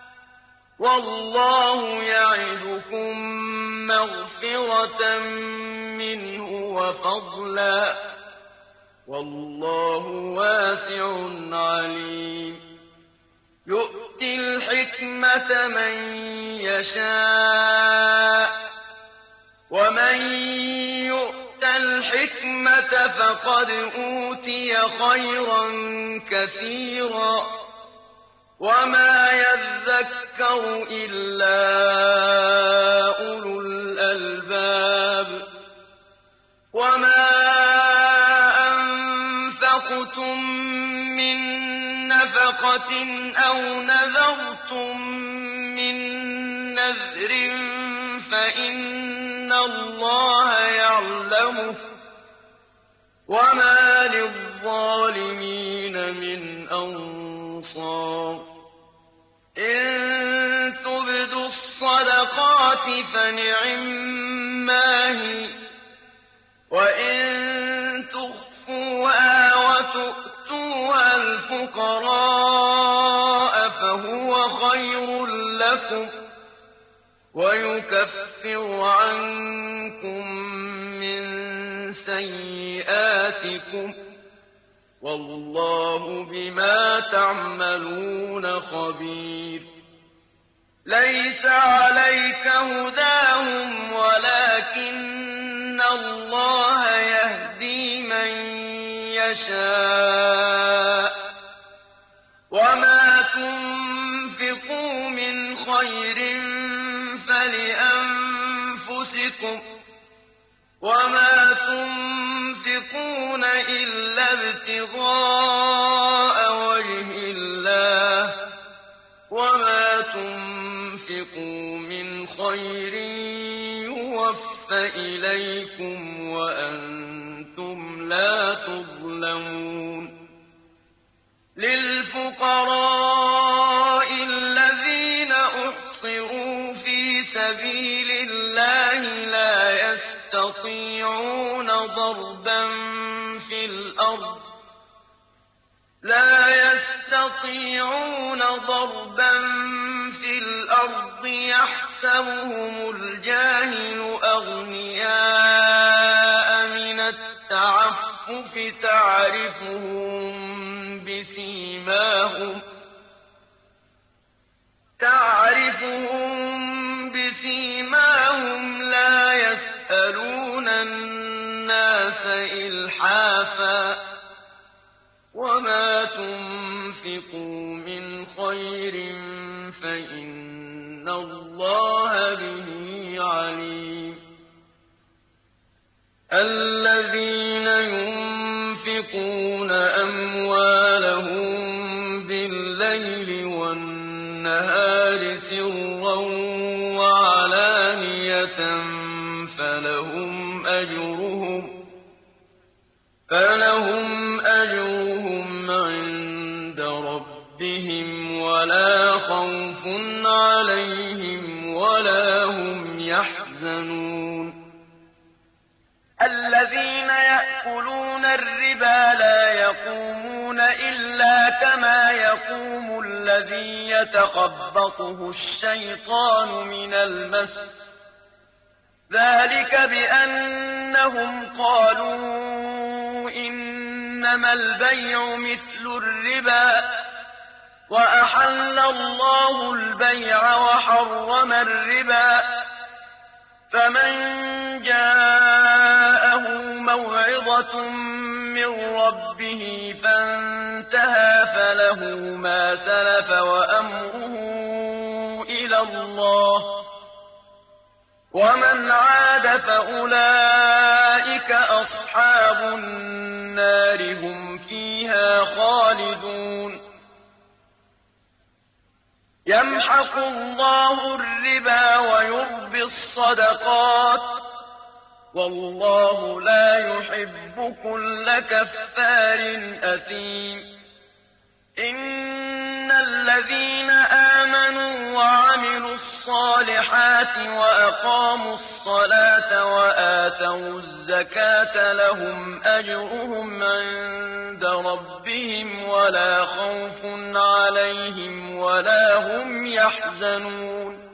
والله يعدكم مغفرة منه وفضلا والله واسع عليم يؤتي الحكمة من يشاء ومن يؤت الحكمة فقد أوتي خيرا كثيرا وما يذكر إلا أولو الألباب وما أنفقتم من نفقة أو نذرتم من نذر فإن الله يعلمه وما للظالمين من أنصار إن تبدوا الصدقات فنعما هي وإن تخفوها وتؤتوها الفقراء فهو خير لكم ويكفر عنكم من سيئاتكم والله بما تعملون خبير ليس عليك هداهم ولكن الله يهدي من يشاء وما تنفقوا من خير فلأنفسكم وما تنفقون إلا ابتغاء وجه الله وما تنفقوا من خير يوف إليكم وأنتم لا تظلمون للفقراء الذين أحصروا في سبيل الله لا يستطيعون ضربا في الأرض يحسبهم الجاهل أغنياء من التعفف تعرفهم بسيماهم لا يسألون الناس إلحافا وما تنفقوا من خير فإن الله به عليم الذين ينفقون أموالهم بالليل والنهار سرا وعلانية فلهم أجرهم عند ربهم ولا خوف عليهم ولا هم يحزنون الذين يأكلون الربا لا يقومون إلا كما يقوم الذي يتخبطه الشيطان من المس ذلك بأنهم قالوا إنما البيع مثل الربا وأحل الله البيع وحرم الربا فمن جاءه موعظة من ربه فانتهى فله ما سلف وأمره إلى الله ومن عاد فأولئك أصحاب النار هم فيها خالدون يمحق الله الربا ويربي الصدقات والله لا يحب كل كفار أثيم إن الذين آمنوا وعملوا الصالحات وأقاموا الصلاة وآتوا الزكاة لهم أجرهم عند ربهم ولا خوف عليهم ولا هم يحزنون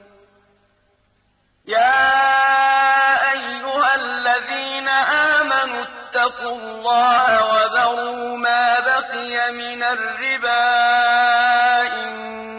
يا أيها الذين آمنوا اتقوا الله وذروا ما بقي من الربا إن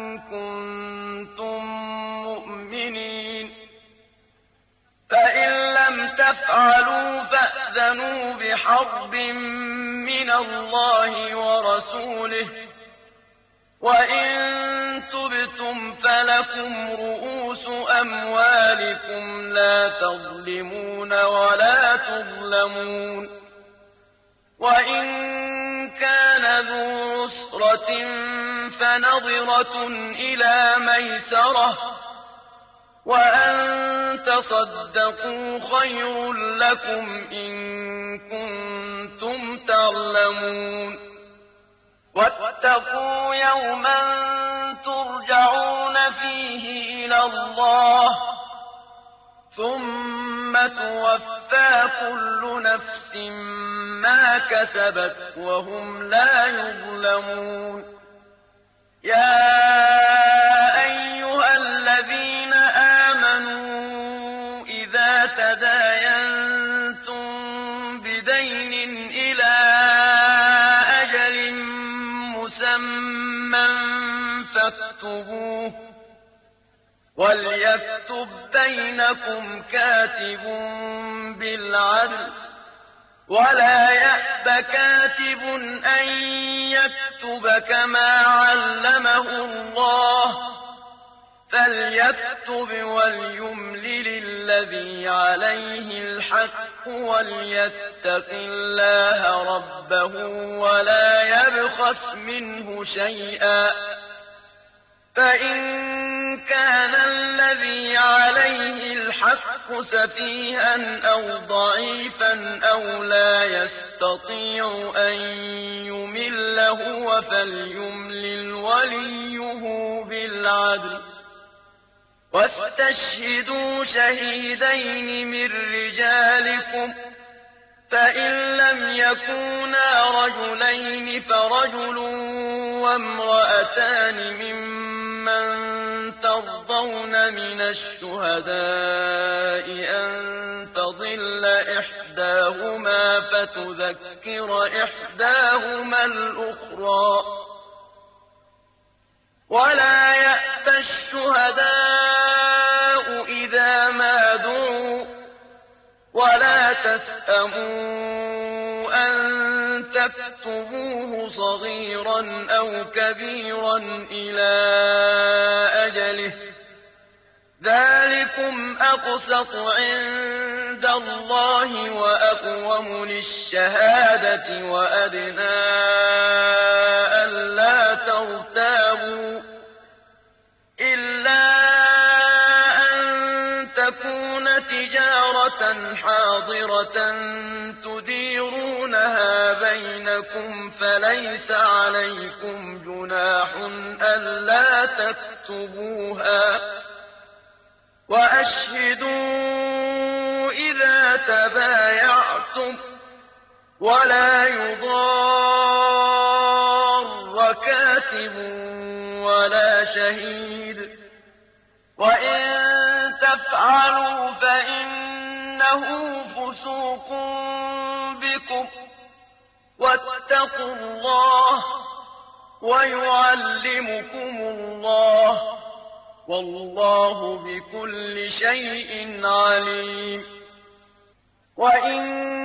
كنتم مؤمنين فإن لم تفعلوا فأذنوا بحرب من الله ورسوله وإن تبتم فلكم رؤوس أموالكم لا تظلمون ولا تظلمون وإن كان ذو عسرة فنظرة إلى ميسرة وأن تصدقوا خير لكم إن كنتم تعلمون واتقوا يوما ترجعون فيه إلى الله ثم توفى كل نفس ما كسبت وهم لا يظلمون يا أيها الذين آمنوا إذا تداينتم بدين إلى أجل مسمى فاكتبوه وليكتب بينكم كاتب بالعدل ولا يأب كاتب أن يكتب كما علمه الله فليكتب وليملل الذي عليه الحق وليتق الله ربه ولا يبخس منه شيئا فإن كان الذي عليه الحق سفيها أو ضعيفا أو لا يستطيع أن يمل هو فليملل وليه بالعدل واستشهدوا شهيدين من رجالكم فإن لم يكونا رجلين فرجل وامرأتان ممن ترضون من الشهداء أن تضل إحداهما فتذكر إحداهما الأخرى ولا يأتى الشهداء إذا ما دعوا ولا تسأموا أن تكتبوه صغيرا أو كبيرا إلى أجله ذلكم أقسط عند الله وأقوم للشهادة وأدنى ألا ترتابوا إلا أن تكون تجارة حاضرة تديرونها بينكم فليس عليكم جناح ألا تكتبوها وأشهدوا إذا تبايعتم ولا يضار كاتب ولا شهيد وإن تفعلوا فإنه فسوق بكم واتقوا الله ويعلمكم الله والله بكل شيء عليم وإن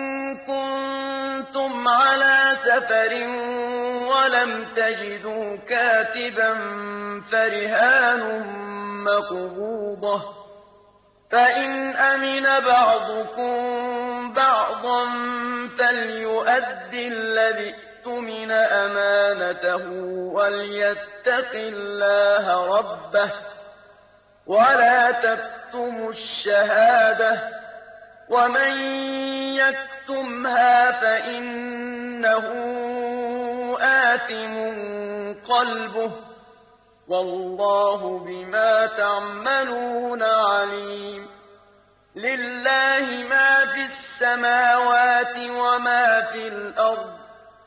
كنتم على سفر ولم تجدوا كاتبا فرهان مقبوضة فإن أمن بعضكم بعضا فليؤد الذي اؤتمن أمانته وليتق الله ربه ولا تكتموا الشهادة ومن يكتمها فإنه آثم قلبه والله بما تعملون عليم لله ما في السماوات وما في الأرض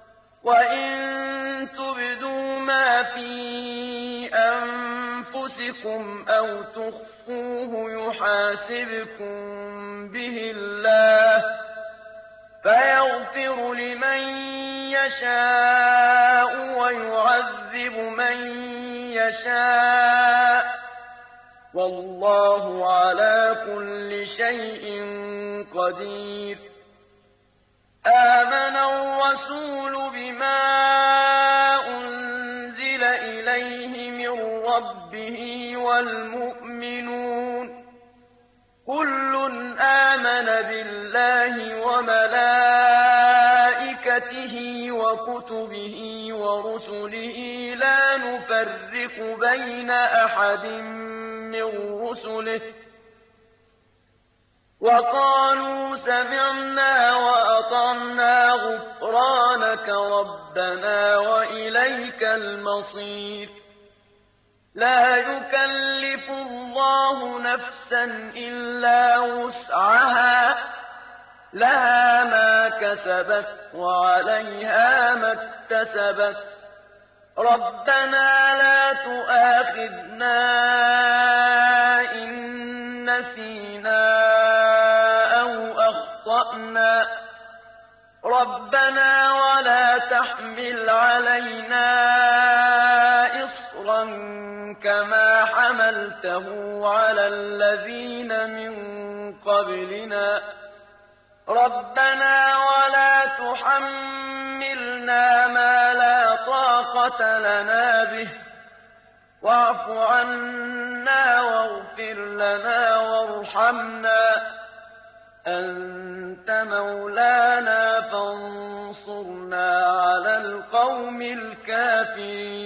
وإن تبدوا ما في أنفسكم أو تخفوه يحاسبكم به الله فيغفر لمن يشاء ويعذب من يشاء والله على كل شيء قدير آمن الرسول بما أنزل إليه من ربه والمؤمنون كل آمن بالله وملائكته وكتبه ورسله لا نفرق بين أحد من رسله وقالوا سمعنا وأطعنا غفرانك ربنا وإليك المصير لا يكلف الله نفسا إلا وسعها لها ما كسبت وعليها ما اكتسبت ربنا لا تؤاخذنا إن نسينا أو أخطأنا ربنا ولا تحمل علينا إصرا كما حملته على الذين من قبلنا ربنا ولا تحملنا ما لا طاقة لنا به واعف عنا واغفر لنا وارحمنا أنت مولانا فانصرنا على القوم الكافرين